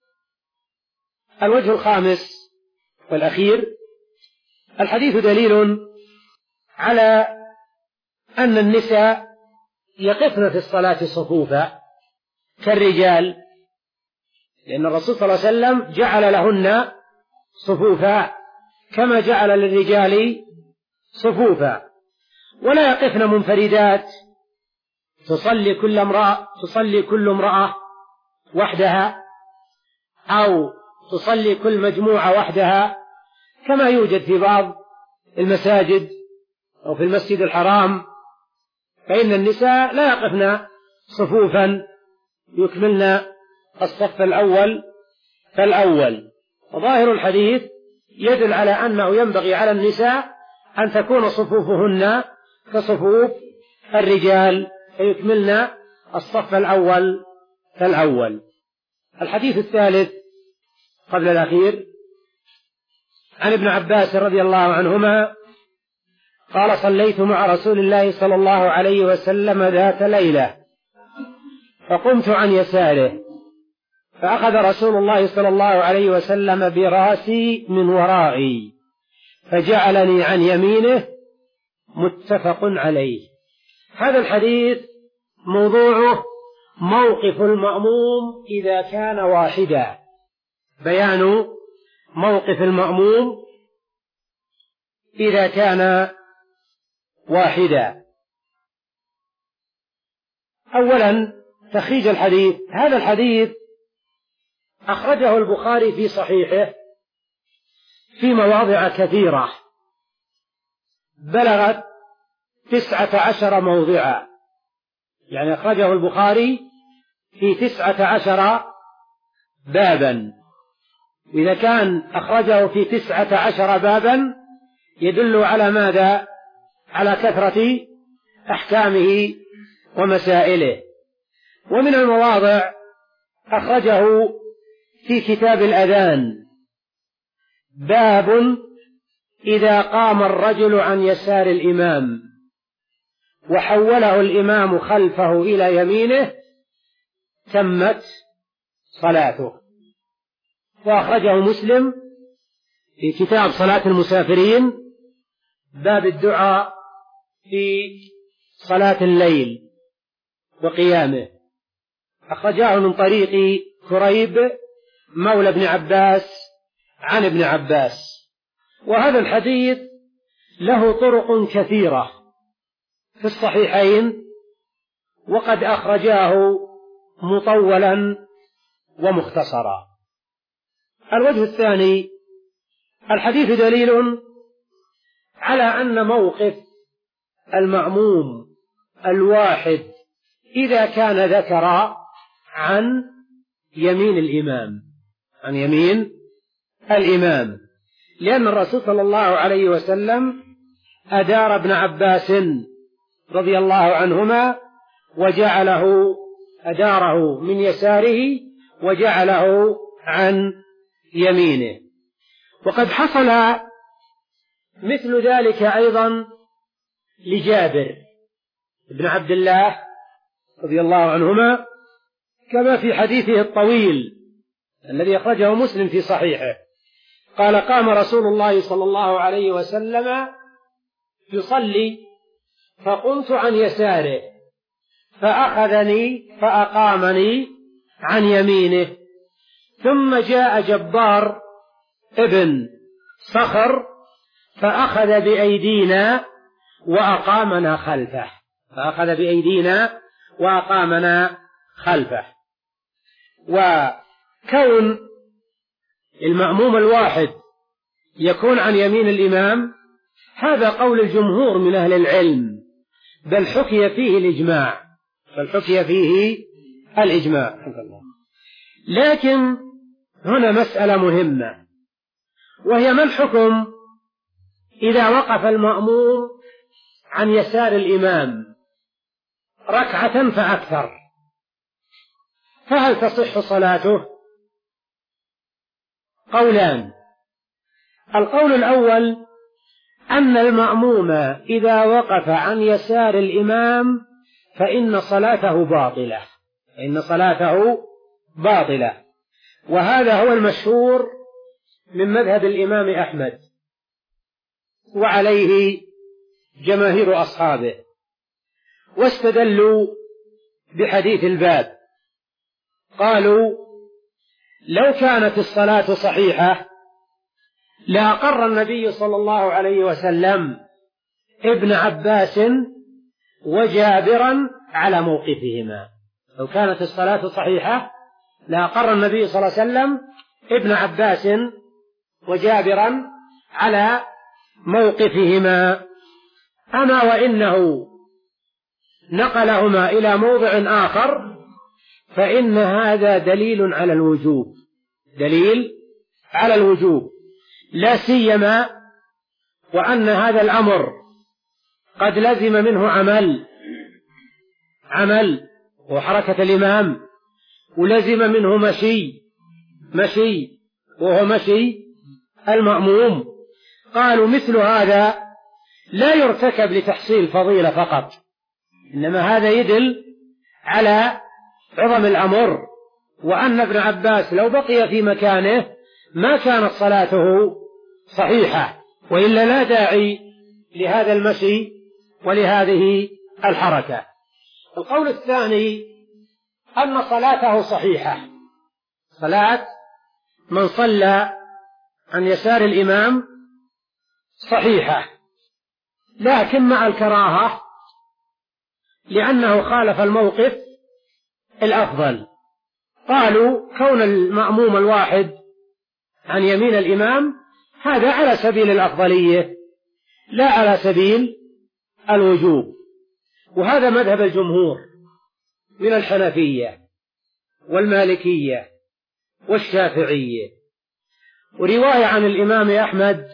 الوجه الخامس والأخير: الحديث دليل على أن النساء يقفن في الصلاة صفوفا كالرجال، لأن الرسول صلى الله عليه وسلم جعل لهن صفوفا كما جعل للرجال صفوفا، ولا يقفن منفردات تصلي كل امرأة تصلي كل امرأة وحدها أو تصلي كل مجموعة وحدها كما يوجد في بعض المساجد أو في المسجد الحرام، فإن النساء لا يقفن صفوفا يكملن الصف الأول فالأول. وظاهر الحديث يدل على أنه ينبغي على النساء أن تكون صفوفهن كصفوف الرجال فيكملن الصف الأول فالأول. الحديث الثالث قبل الأخير عن ابن عباس رضي الله عنهما قال: صليت مع رسول الله صلى الله عليه وسلم ذات ليلة فقمت عن يساره فأخذ رسول الله صلى الله عليه وسلم براسي من ورائي فجعلني عن يمينه، متفق عليه. هذا الحديث موضوعه موقف المأموم إذا كان واحدا، بيان موقف المأموم إذا كان واحدا. أولا تخريج الحديث. هذا الحديث أخرجه البخاري في صحيحه في مواضع كثيرة بلغت تسعة عشر موضعا، يعني أخرجه البخاري في تسعة عشر بابا. إذا كان أخرجه في تسعة عشر بابا يدل على ماذا؟ على كثرة أحكامه ومسائله. ومن المواضع أخرجه في كتاب الأذان: باب إذا قام الرجل عن يسار الإمام وحوله الإمام خلفه إلى يمينه تمت صلاته. وأخرجه مسلم في كتاب صلاة المسافرين، باب الدعاء في صلاة الليل وقيامه. أخرجاه من طريق كريب مولى ابن عباس عن ابن عباس. وهذا الحديث له طرق كثيرة في الصحيحين، وقد أخرجاه مطولا ومختصرا. الوجه الثاني: الحديث دليل على أن موقف المأموم الواحد إذا كان ذكر عن يمين الإمام عن يمين الإمام لأن الرسول صلى الله عليه وسلم أدار ابن عباس رضي الله عنهما وجعله أداره من يساره وجعله عن يمينه. وقد حصل مثل ذلك أيضا لجابر بن عبد الله رضي الله عنهما، كما في حديثه الطويل الذي أخرجه مسلم في صحيحه، قال: قام رسول الله صلى الله عليه وسلم يصلي فقمت عن يساره فأخذني فأقامني عن يمينه، ثم جاء جبار ابن صخر فأخذ بأيدينا وأقامنا خلفه فأخذ بأيدينا وأقامنا خلفه. وكون المأموم الواحد يكون عن يمين الإمام هذا قول الجمهور من أهل العلم، بل حكي فيه الإجماع بل حكي فيه الإجماع. لكن هنا مسألة مهمة، وهي ما الحكم إذا وقف المأموم عن يسار الإمام ركعة فأكثر، فهل تصح صلاته؟ قولان: القول الأول أن المأموم إذا وقف عن يسار الإمام فإن صلاته باطلة فإن صلاته باطلة وهذا هو المشهور من مذهب الإمام أحمد، وعليه جماهير أصحابه، واستدلوا بحديث الباب. قالوا: لو كانت الصلاة صحيحة لأقر النبي صلى الله عليه وسلم ابن عباس وجابرا على موقفهما لو كانت الصلاة صحيحة لأقر النبي صلى الله عليه وسلم ابن عباس وجابرا على موقفهما. أما وإنه نقلهما إلى موضع آخر فإن هذا دليل على الوجوب دليل على الوجوب لا سيما وأن هذا الأمر قد لزم منه عمل عمل وحركة الإمام، ولزم منه مشي مشي وهو مشي المأموم. قالوا: مثل هذا لا يرتكب لتحصيل فضيلة فقط، إنما هذا يدل على عظم الأمر، وأن ابن عباس لو بقي في مكانه ما كانت صلاته صحيحة، وإلا لا داعي لهذا المشي ولهذه الحركة. القول الثاني أن صلاته صحيحة، صلاة من صلى عن يسار الإمام صحيحة، لكن مع الكراهة لأنه خالف الموقف الأفضل. قالوا: كون المأموم الواحد عن يمين الإمام هذا على سبيل الأفضلية لا على سبيل الوجوب، وهذا مذهب الجمهور من الحنفية والمالكية والشافعية. ورواية عن الإمام أحمد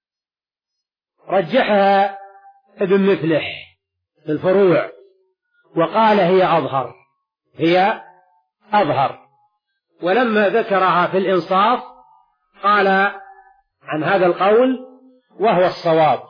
رجحها ابن مفلح في الفروع وقال: هي أظهر هي أظهر ولما ذكرها في الإنصاف قال عن هذا القول وهو الصواب.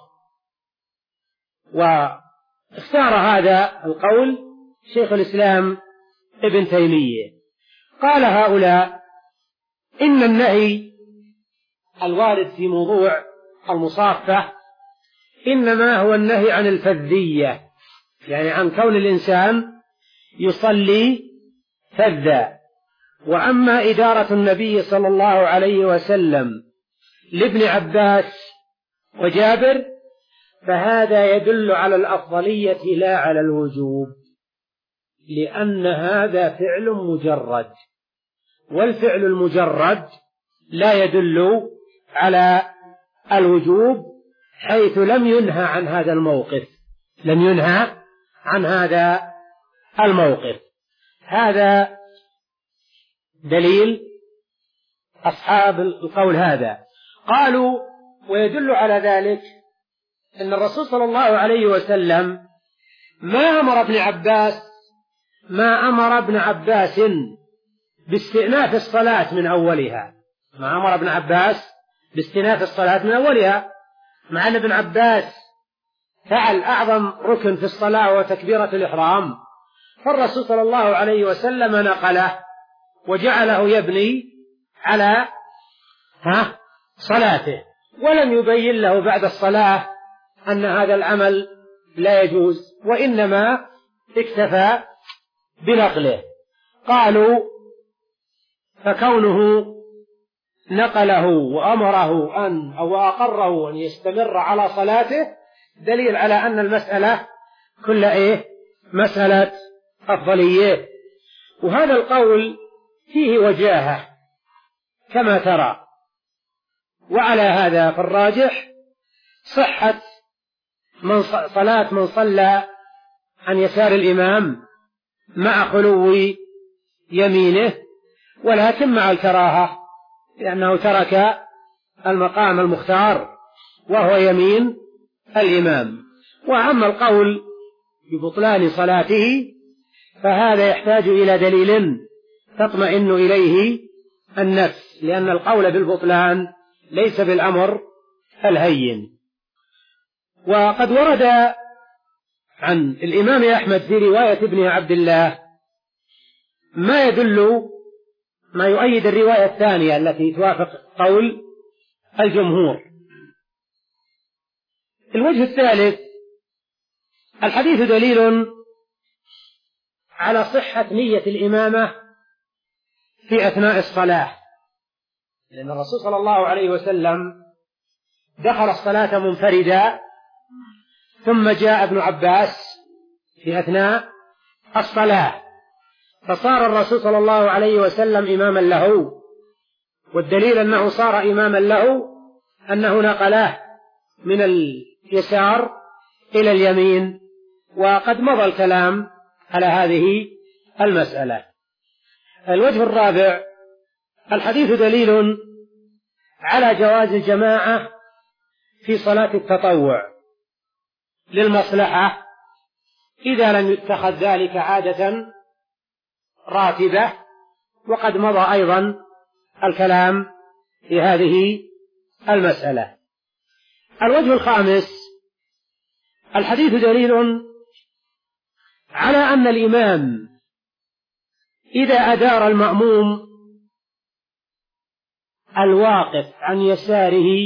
واختار هذا القول شيخ الإسلام ابن تيمية. قال هؤلاء إن النهي الوارد في موضوع المصافة إنما هو النهي عن الفذية، يعني عن كون الإنسان يصلي فذا. وأما إدارة النبي صلى الله عليه وسلم لابن عباس وجابر فهذا يدل على الأفضلية لا على الوجوب، لأن هذا فعل مجرد، والفعل المجرد لا يدل على الوجوب، حيث لم ينهى عن هذا الموقف لم ينهى عن هذا الموقف. هذا دليل أصحاب القول هذا. قالوا ويدل على ذلك أن الرسول صلى الله عليه وسلم ما أمر ابن عباس ما أمر ابن عباس باستئناف الصلاة من أولها ما أمر ابن عباس باستئناف الصلاة من أولها مع أن ابن عباس فعل أعظم ركن في الصلاة وتكبيرة الإحرام، فالرسول صلى الله عليه وسلم نقله وجعله يبني على ها صلاته، ولم يبين له بعد الصلاة أن هذا العمل لا يجوز، وإنما اكتفى بنقله. قالوا فكونه نقله وأمره أن أو أقره أن يستمر على صلاته دليل على أن المسألة كلها إيه؟ مسألة أفضلية. وهذا القول فيه وجاهة كما ترى، وعلى هذا فالراجح صحة من صلاة من صلى عن يسار الإمام مع خلو يمينه، ولكن مع الكراهة لأنه ترك المقام المختار وهو يمين الإمام. وأما القول ببطلان صلاته فهذا يحتاج إلى دليل تطمئن إليه النفس، لأن القول بالبطلان ليس بالأمر الهين. وقد ورد عن الإمام أحمد في رواية ابن عبد الله ما يدل ما يؤيد الرواية الثانية التي توافق قول الجمهور. الوجه الثالث الحديث دليل على صحة نية الإمامة في أثناء الصلاة، لأن الرسول صلى الله عليه وسلم دخل الصلاة منفردا ثم جاء ابن عباس في أثناء الصلاة، فصار الرسول صلى الله عليه وسلم إماما له، والدليل أنه صار إماما له أنه نقله من اليسار إلى اليمين، وقد مضى الكلام على هذه المسألة. الوجه الرابع الحديث دليل على جواز الجماعة في صلاة التطوع للمصلحة إذا لم يتخذ ذلك عادة راتبة، وقد مضى أيضا الكلام في هذه المسألة. الوجه الخامس الحديث دليل على أن الإمام إذا أدار المأموم الواقف عن يساره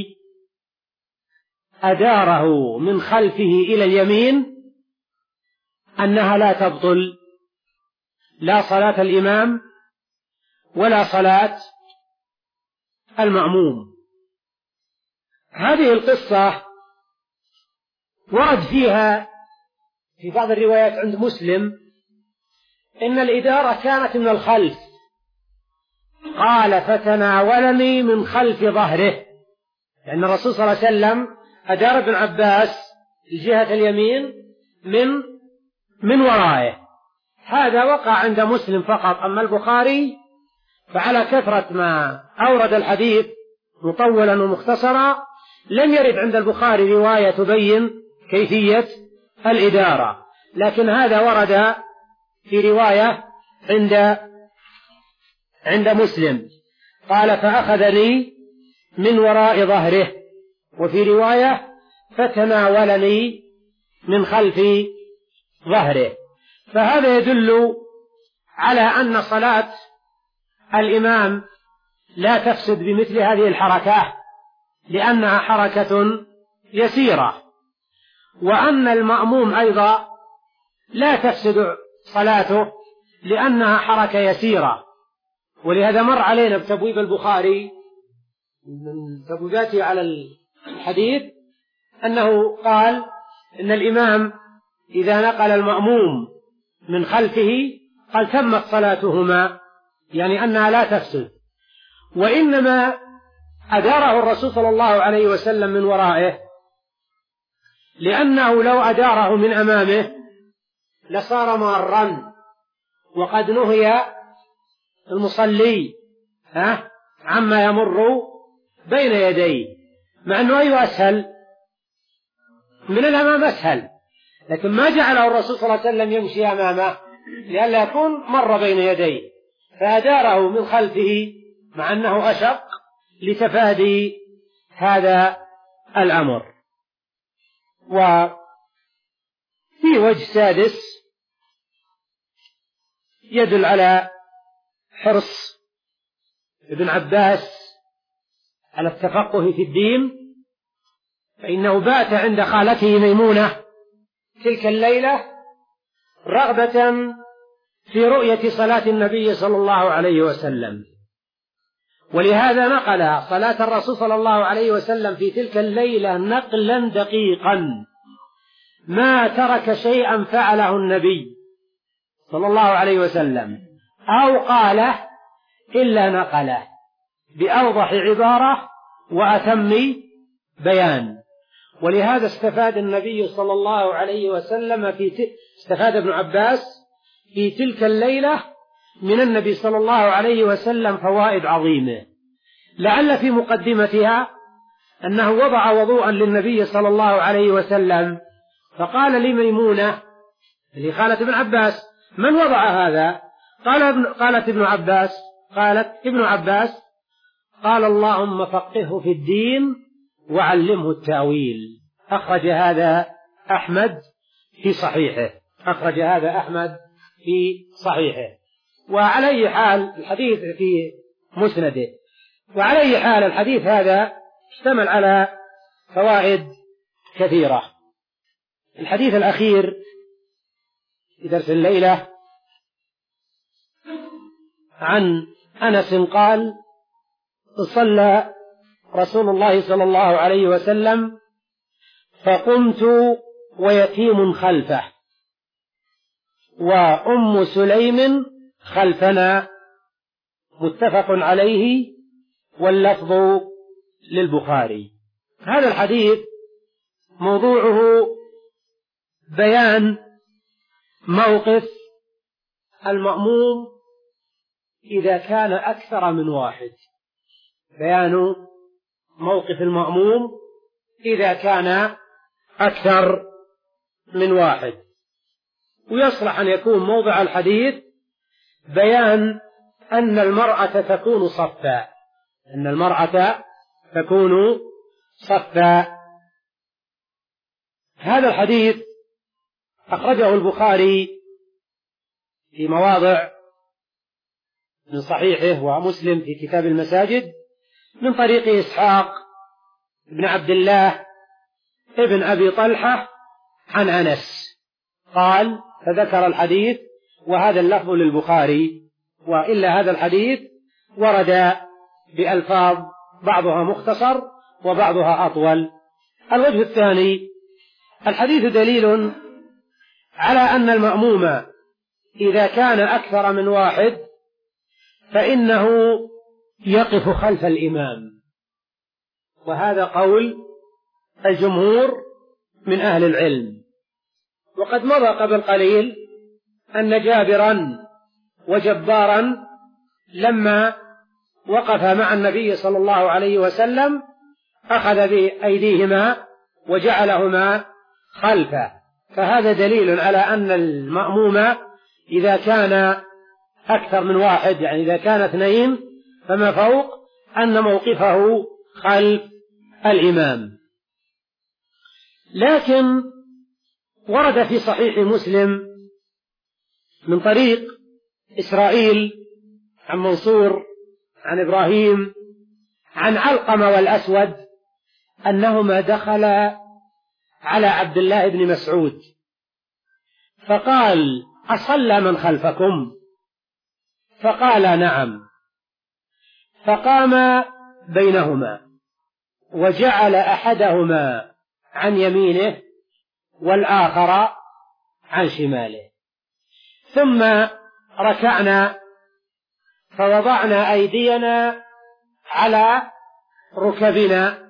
أداره من خلفه إلى اليمين أنها لا تبطل لا صلاة الإمام ولا صلاة المأموم. هذه القصة ورد فيها في بعض الروايات عند مسلم إن الإدارة كانت من الخلف، قال فتناولني من خلف ظهره، لأن الرسول صلى الله عليه وسلم أدار ابن عباس الجهة اليمين من من ورائه. هذا وقع عند مسلم فقط، أما البخاري فعلى كثرة ما أورد الحديث مطولا ومختصرا لم يرد عند البخاري رواية تبين كيفية الإدارة، لكن هذا ورد في رواية عند عند مسلم قال فأخذني من وراء ظهره، وفي رواية فتناولني من خلف ظهره. فهذا يدل على أن صلاة الإمام لا تفسد بمثل هذه الحركات لأنها حركة يسيرة، وأن المأموم أيضا لا تفسد صلاته لأنها حركة يسيرة. ولهذا مر علينا بتبويب البخاري من تبويباته على الحديث أنه قال إن الإمام إذا نقل المأموم من خلفه قال تمت صلاتهما، يعني أنها لا تفسد. وإنما أداره الرسول صلى الله عليه وسلم من ورائه لأنه لو أداره من أمامه لصار مارا، وقد نهي المصلي ها عما يمر بين يديه، مع أنه أيوة أسهل من الأمام أسهل، لكن ما جعله الرسول صلى الله عليه وسلم يمشي أمامه لئلا يكون مر بين يديه، فأداره من خلفه مع أنه أشق لتفادي هذا الأمر. وفي وجه سادس يدل على حرص ابن عباس على التفقه في الدين، فإنه بات عند خالته ميمونة تلك الليلة رغبة في رؤية صلاة النبي صلى الله عليه وسلم، ولهذا نقل صلاة الرسول صلى الله عليه وسلم في تلك الليلة نقلا دقيقا ما ترك شيئا فعله النبي صلى الله عليه وسلم أو قاله إلا نقله بأوضح عبارة وأتم بيان. ولهذا استفاد النبي صلى الله عليه وسلم في ت... استفاد ابن عباس في تلك الليلة من النبي صلى الله عليه وسلم فوائد عظيمة، لعل في مقدمتها أنه وضع وضوءا للنبي صلى الله عليه وسلم فقال لميمونة لخالة ابن عباس من وضع هذا؟ قال ابن قالت ابن عباس قالت ابن عباس قال اللهم فقهه في الدين وعلمه التأويل. أخرج هذا أحمد في صحيحه أخرج هذا أحمد في صحيحه وعلى أي حال الحديث في مسنده. وعلى أي حال الحديث هذا اشتمل على فوائد كثيرة. الحديث الأخير في درس الليلة عن أنس قال صلى رسول الله صلى الله عليه وسلم فقمت ويتيم خلفه وأم سليم خلفنا، متفق عليه واللفظ للبخاري. هذا الحديث موضوعه بيان موقف المأموم إذا كان أكثر من واحد بيان موقف المأموم إذا كان أكثر من واحد. ويصلح أن يكون موضع الحديث بيان أن المرأة تكون صفا أن المرأة تكون صفا. هذا الحديث أخرجه البخاري في مواضع من صحيحه ومسلم في كتاب المساجد من طريق إسحاق بن عبد الله ابن أبي طلحة عن أنس قال فذكر الحديث وهذا اللفظ للبخاري، وإلا هذا الحديث ورد بألفاظ بعضها مختصر وبعضها أطول. الوجه الثاني الحديث دليل على أن المأموم إذا كان أكثر من واحد فإنه يقف خلف الإمام، وهذا قول الجمهور من أهل العلم. وقد مضى قبل قليل أن جابرا وجبارا لما وقف مع النبي صلى الله عليه وسلم أخذ بأيديهما وجعلهما خلفه، فهذا دليل على أن المأموم إذا كان أكثر من واحد، يعني إذا كان اثنين فما فوق، أن موقفه خلف الإمام. لكن ورد في صحيح مسلم من طريق إسرائيل عن منصور عن إبراهيم عن علقمة والأسود أنهما دخلا على عبد الله بن مسعود فقال: أصلى من خلفكم؟ فقال: نعم. فقام بينهما وجعل أحدهما عن يمينه والآخر عن شماله، ثم ركعنا فوضعنا أيدينا على ركبنا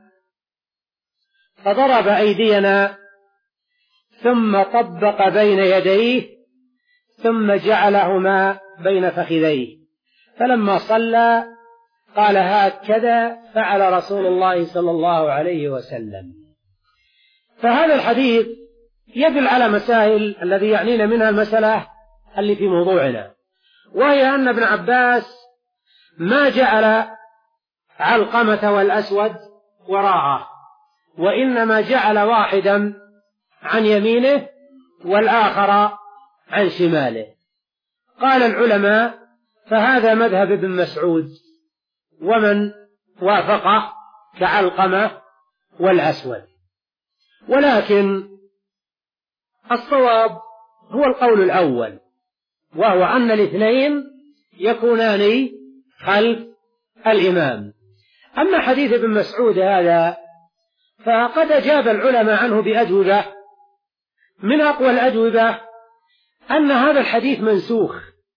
فضرب أيدينا ثم طبق بين يديه ثم جعلهما بين فخذيه، فلما صلى قال: هكذا فعل رسول الله صلى الله عليه وسلم. فهذا الحديث يدل على مسائل الذي يعنينا منها المسألة اللي في موضوعنا، وهي أن ابن عباس ما جعل علقمة والأسود وراءه، وإنما جعل واحدا عن يمينه والآخر عن شماله. قال العلماء: فهذا مذهب ابن مسعود ومن وافقه كعلقمة والأسود. ولكن الصواب هو القول الأول، وهو أن الاثنين يكونان خلف الإمام. أما حديث ابن مسعود هذا فقد أجاب العلماء عنه بأجوبة، من أقوى الأجوبة أن هذا الحديث منسوخ،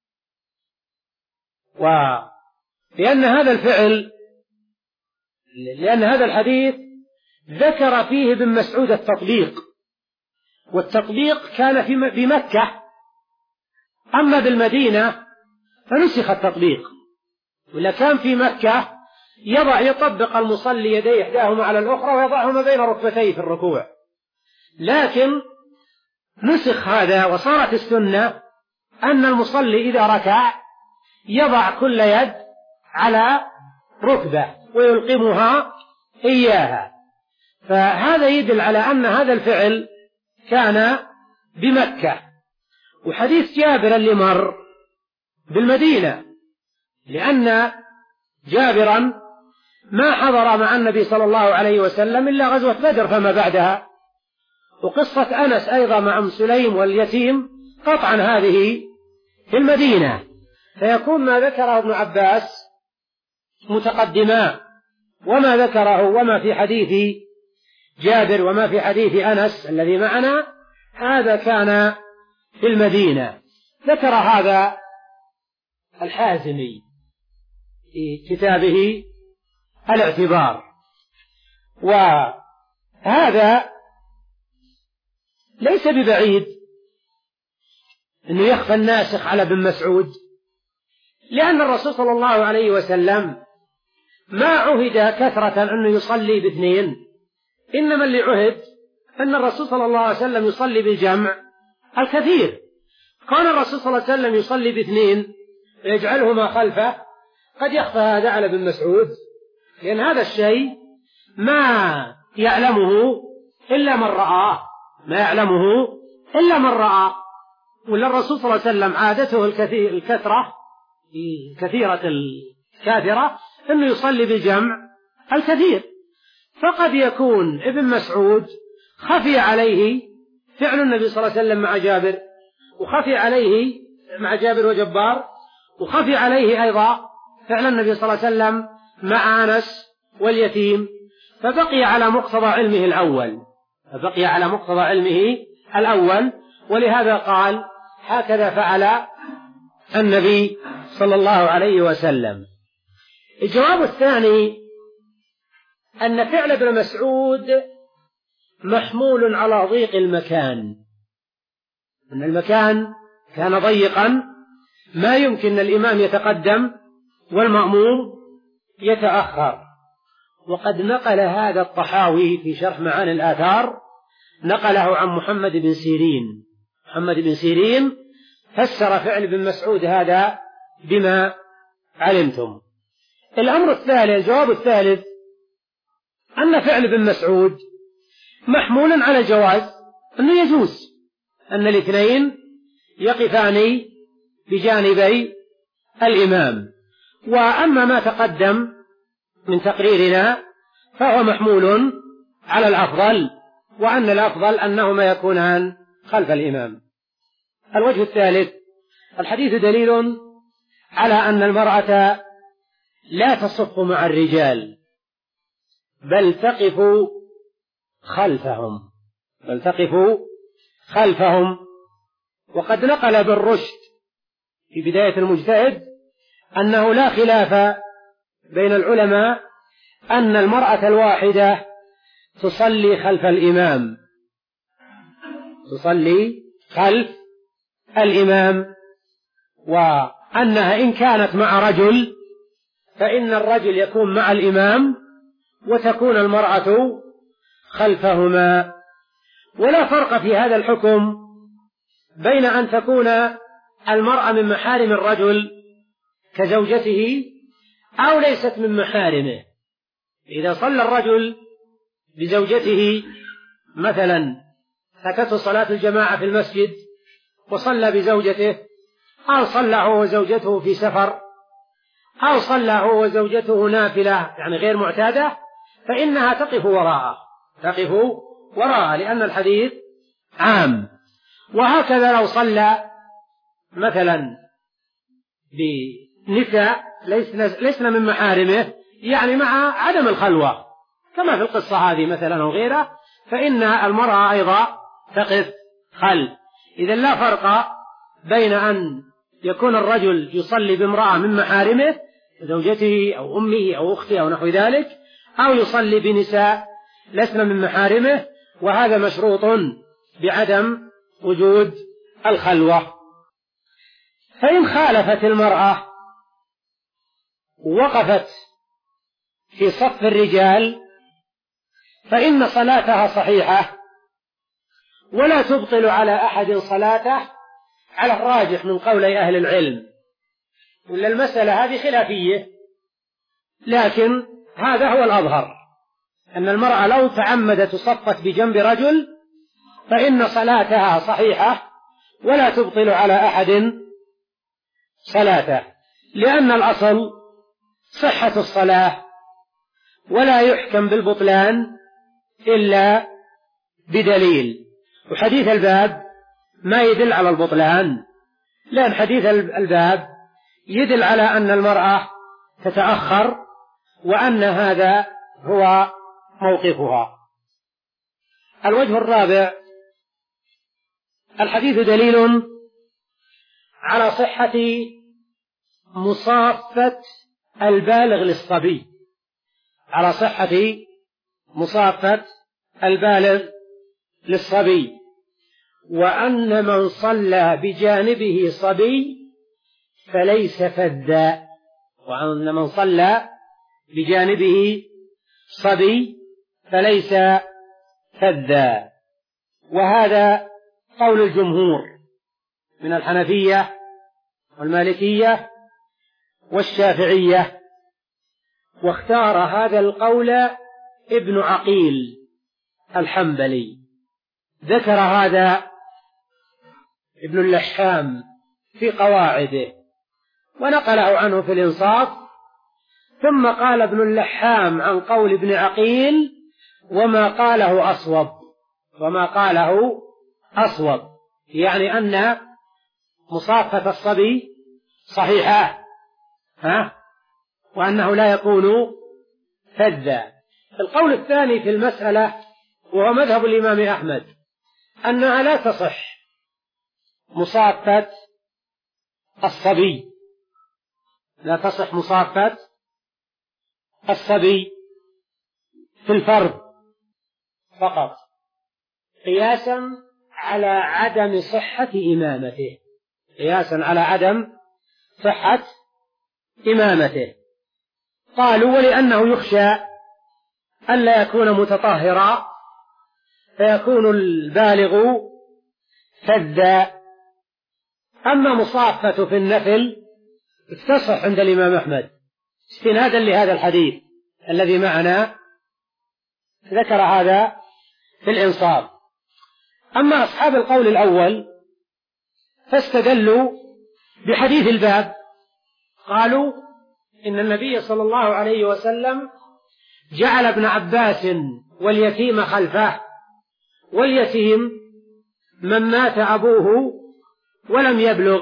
ولأن هذا الفعل لأن هذا الحديث ذكر فيه ابن مسعود التطبيق، والتطبيق كان في بمكة، أما بالمدينة فنسخ التطبيق، ولا كان في مكة يضع يطبق المصلي يديه إحداهما على الأخرى ويضعهما بين ركبتيه في الركوع، لكن نسخ هذا وصارت السنة أن المصلي إذا ركع يضع كل يد على ركبة ويلقمها إياها. فهذا يدل على أن هذا الفعل كان بمكة. وحديث جابر اللي مر بالمدينة، لأن جابرا ما حضر مع النبي صلى الله عليه وسلم إلا غزوة بدر فما بعدها، وقصة أنس أيضا مع أم سليم واليتيم قطعا هذه في المدينة، فيكون ما ذكره ابن عباس متقدما، وما ذكره وما في حديث جابر وما في حديث أنس الذي معنا هذا كان في المدينة. ذكر هذا الحازمي في كتابه الاعتبار. وهذا ليس ببعيد أنه يخفى الناسخ على ابن مسعود، لأن الرسول صلى الله عليه وسلم ما عهد كثرة أنه يصلي باثنين، إنما اللي عهد أن الرسول صلى الله عليه وسلم يصلي بالجمع الكثير. كان الرسول صلى الله عليه وسلم يصلي باثنين ويجعلهما خلفه، قد يخفى هذا على ابن مسعود، لأن هذا الشيء ما يعلمه إلا من رآه ما يعلمه إلا من رأى. ولا الرسول صلى الله عليه وسلم عادته الكثير الكثرة الكثيرة الكاثرة أنه يصلي بالجمع الكثير، فقد يكون ابن مسعود خفي عليه فعل النبي صلى الله عليه وسلم مع جابر، وخفي عليه مع جابر وجبار، وخفي عليه أيضا فعل النبي صلى الله عليه وسلم مع أنس واليتيم، فبقي على مقتضى علمه الأول فبقي على مقتضى علمه الأول ولهذا قال: هكذا فعل النبي صلى الله عليه وسلم. الجواب الثاني أن فعل ابن مسعود محمول على ضيق المكان، أن المكان كان ضيقا ما يمكن الإمام يتقدم والمأموم يتأخر. وقد نقل هذا الطحاوي في شرح معاني الآثار، نقله عن محمد بن سيرين محمد بن سيرين فسر فعل ابن مسعود هذا بما علمتم. الأمر الثالث الجواب الثالث أن فعل ابن مسعود محمول على الجواز، أنه يجوز أن الاثنين يقفان بجانبي الإمام. وأما ما تقدم من تقريرنا فهو محمول على الأفضل، وأن الأفضل أنهما يكونان خلف الإمام. الوجه الثالث الحديث دليل على أن المرأة لا تصف مع الرجال بل تقف خلفهم بل تقف خلفهم وقد نقل ابن رشد في بداية المجتهد أنه لا خلاف بين العلماء أن المرأة الواحدة تصلي خلف الإمام تصلي خلف الإمام وأنها إن كانت مع رجل فإن الرجل يكون مع الإمام وتكون المرأة خلفهما. ولا فرق في هذا الحكم بين أن تكون المرأة من محارم الرجل كزوجته أو ليست من محارمه. إذا صلى الرجل بزوجته مثلا فاتته صلاة الجماعة في المسجد وصلى بزوجته، أو صلى هو وزوجته في سفر، أو صلى هو وزوجته نافلة يعني غير معتادة، فإنها تقف وراءه تقف وراءه لأن الحديث عام. وهكذا لو صلى مثلا بنساء لسنا من محارمه يعني مع عدم الخلوة كما في القصة هذه مثلا أو غيره، فإن المرأة أيضا تقف خلف. إذا لا فرق بين أن يكون الرجل يصلي بامرأة من محارمه زوجته أو أمه أو أخته أو نحو ذلك، أو يصلي بنساء لسنا من محارمه، وهذا مشروط بعدم وجود الخلوة. فإن خالفت المرأة وقفت في صف الرجال فإن صلاتها صحيحة ولا تبطل على أحد صلاته على الراجح من قولي أهل العلم. ولا المسألة هذه خلافية، لكن هذا هو الأظهر أن المرأة لو تعمدت صفت بجنب رجل فإن صلاتها صحيحة ولا تبطل على أحد صلاته، لأن الأصل صحة الصلاة ولا يحكم بالبطلان إلا بدليل. وحديث الباب ما يدل على البطلان، لأن حديث الباب يدل على أن المرأة تتأخر وأن هذا هو موقفها. الوجه الرابع الحديث دليل على صحة مصافة البالغ للصبي على صحة مصافة البالغ للصبي وأن من صلى بجانبه صبي فليس فذا وأن من صلى بجانبه صبي فليس فذا. وهذا قول الجمهور من الحنفية والمالكية والشافعية، واختار هذا القول ابن عقيل الحنبلي. ذكر هذا ابن اللحام في قواعده ونقله عنه في الإنصاف، ثم قال ابن اللحام عن قول ابن عقيل وما قاله أصوب وما قاله أصوب يعني أن مصافة الصبي صحيحة ها وأنه لا يكون فذا. القول الثاني في المسألة وهو مذهب الإمام أحمد أنها لا تصح مصافة الصبي لا تصح مصافة الصبي في الفرض فقط قياسا على عدم صحة إمامته قياسا على عدم صحة إمامته. قالوا ولأنه يخشى ألا يكون متطهرا فيكون البالغ فذا. أما مصافة في النفل تصح عند الإمام أحمد استنادا لهذا الحديث الذي معنا، ذكر هذا في الإنصاف. أما أصحاب القول الأول فاستدلوا بحديث الباب، قالوا إن النبي صلى الله عليه وسلم جعل ابن عباس واليتيم خلفه، واليتيم من مات أبوه ولم يبلغ،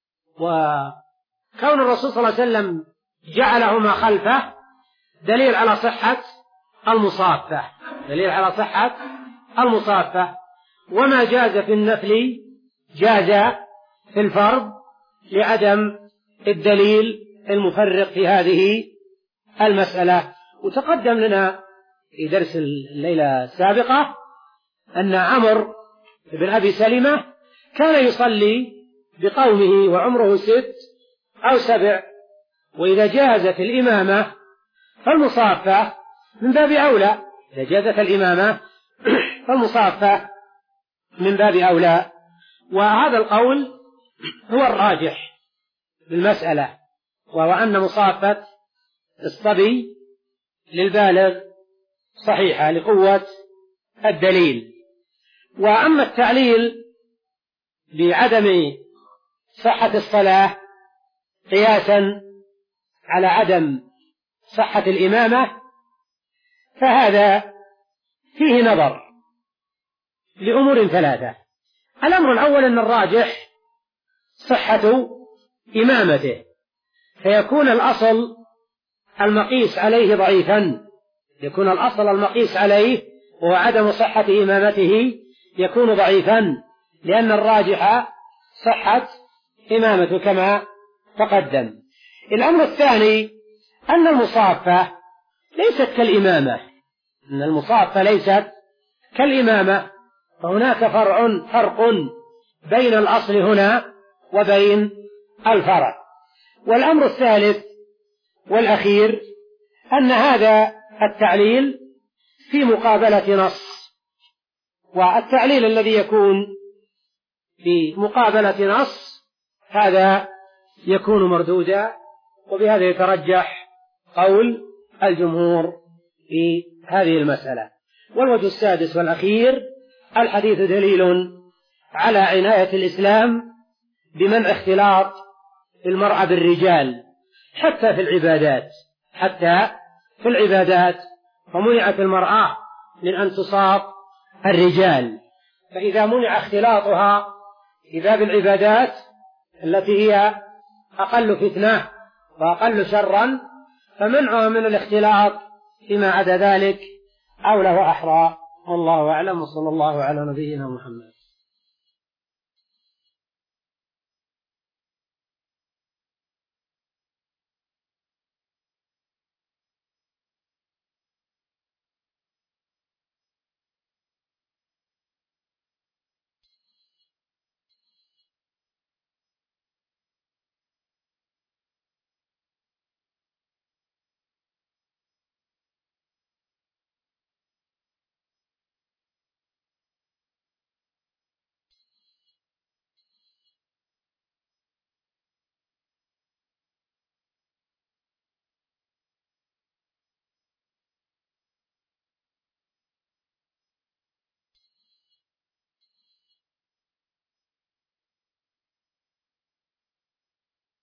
وكون الرسول صلى الله عليه وسلم جعلهما خلفه دليل على صحة المصافة، دليل على صحة المصافة. وما جاز في النفل جاز في الفرض لعدم الدليل المفرق في هذه المسألة. وتقدم لنا في درس الليلة السابقة أن عمرو بن أبي سلمة كان يصلي بقومه وعمره ست أو سبع، وإذا جازت الإمامة فالمصافة من باب أولى، إذا جازت الإمامة فالمصافة من باب أولى. وهذا القول هو الراجح بالمسألة، وهو أن مصافة الصبي للبالغ صحيحة لقوة الدليل. وأما التعليل بعدم صحة الصلاة قياسا على عدم صحة الإمامة فهذا فيه نظر لأمور ثلاثة. الأمر الأول أن الراجح صحة إمامته، فيكون الأصل المقيس عليه ضعيفا، يكون الأصل المقيس عليه وهو عدم صحة إمامته يكون ضعيفا، لأن الراجح صحة إمامته كما تقدم. الأمر الثاني أن المصافة ليست كالإمامة، أن المصافة ليست كالإمامة، فهناك فرع فرق بين الأصل هنا وبين الفرع. والأمر الثالث والأخير أن هذا التعليل في مقابلة نص، والتعليل الذي يكون في مقابلة نص هذا يكون مردودا، وبهذا يترجح قول الجمهور في هذه المسألة. والوجه السادس والأخير الحديث دليل على عناية الإسلام بمنع اختلاط المرأة بالرجال حتى في العبادات، حتى في العبادات فمنعت المرأة من أن تصاب الرجال، فإذا منع اختلاطها في باب العبادات التي هي أقل فتنة وأقل شرا فمنعها من الاختلاط فيما عدا ذلك أولى وأحرى. والله أعلم، وصلى الله على نبينا محمد.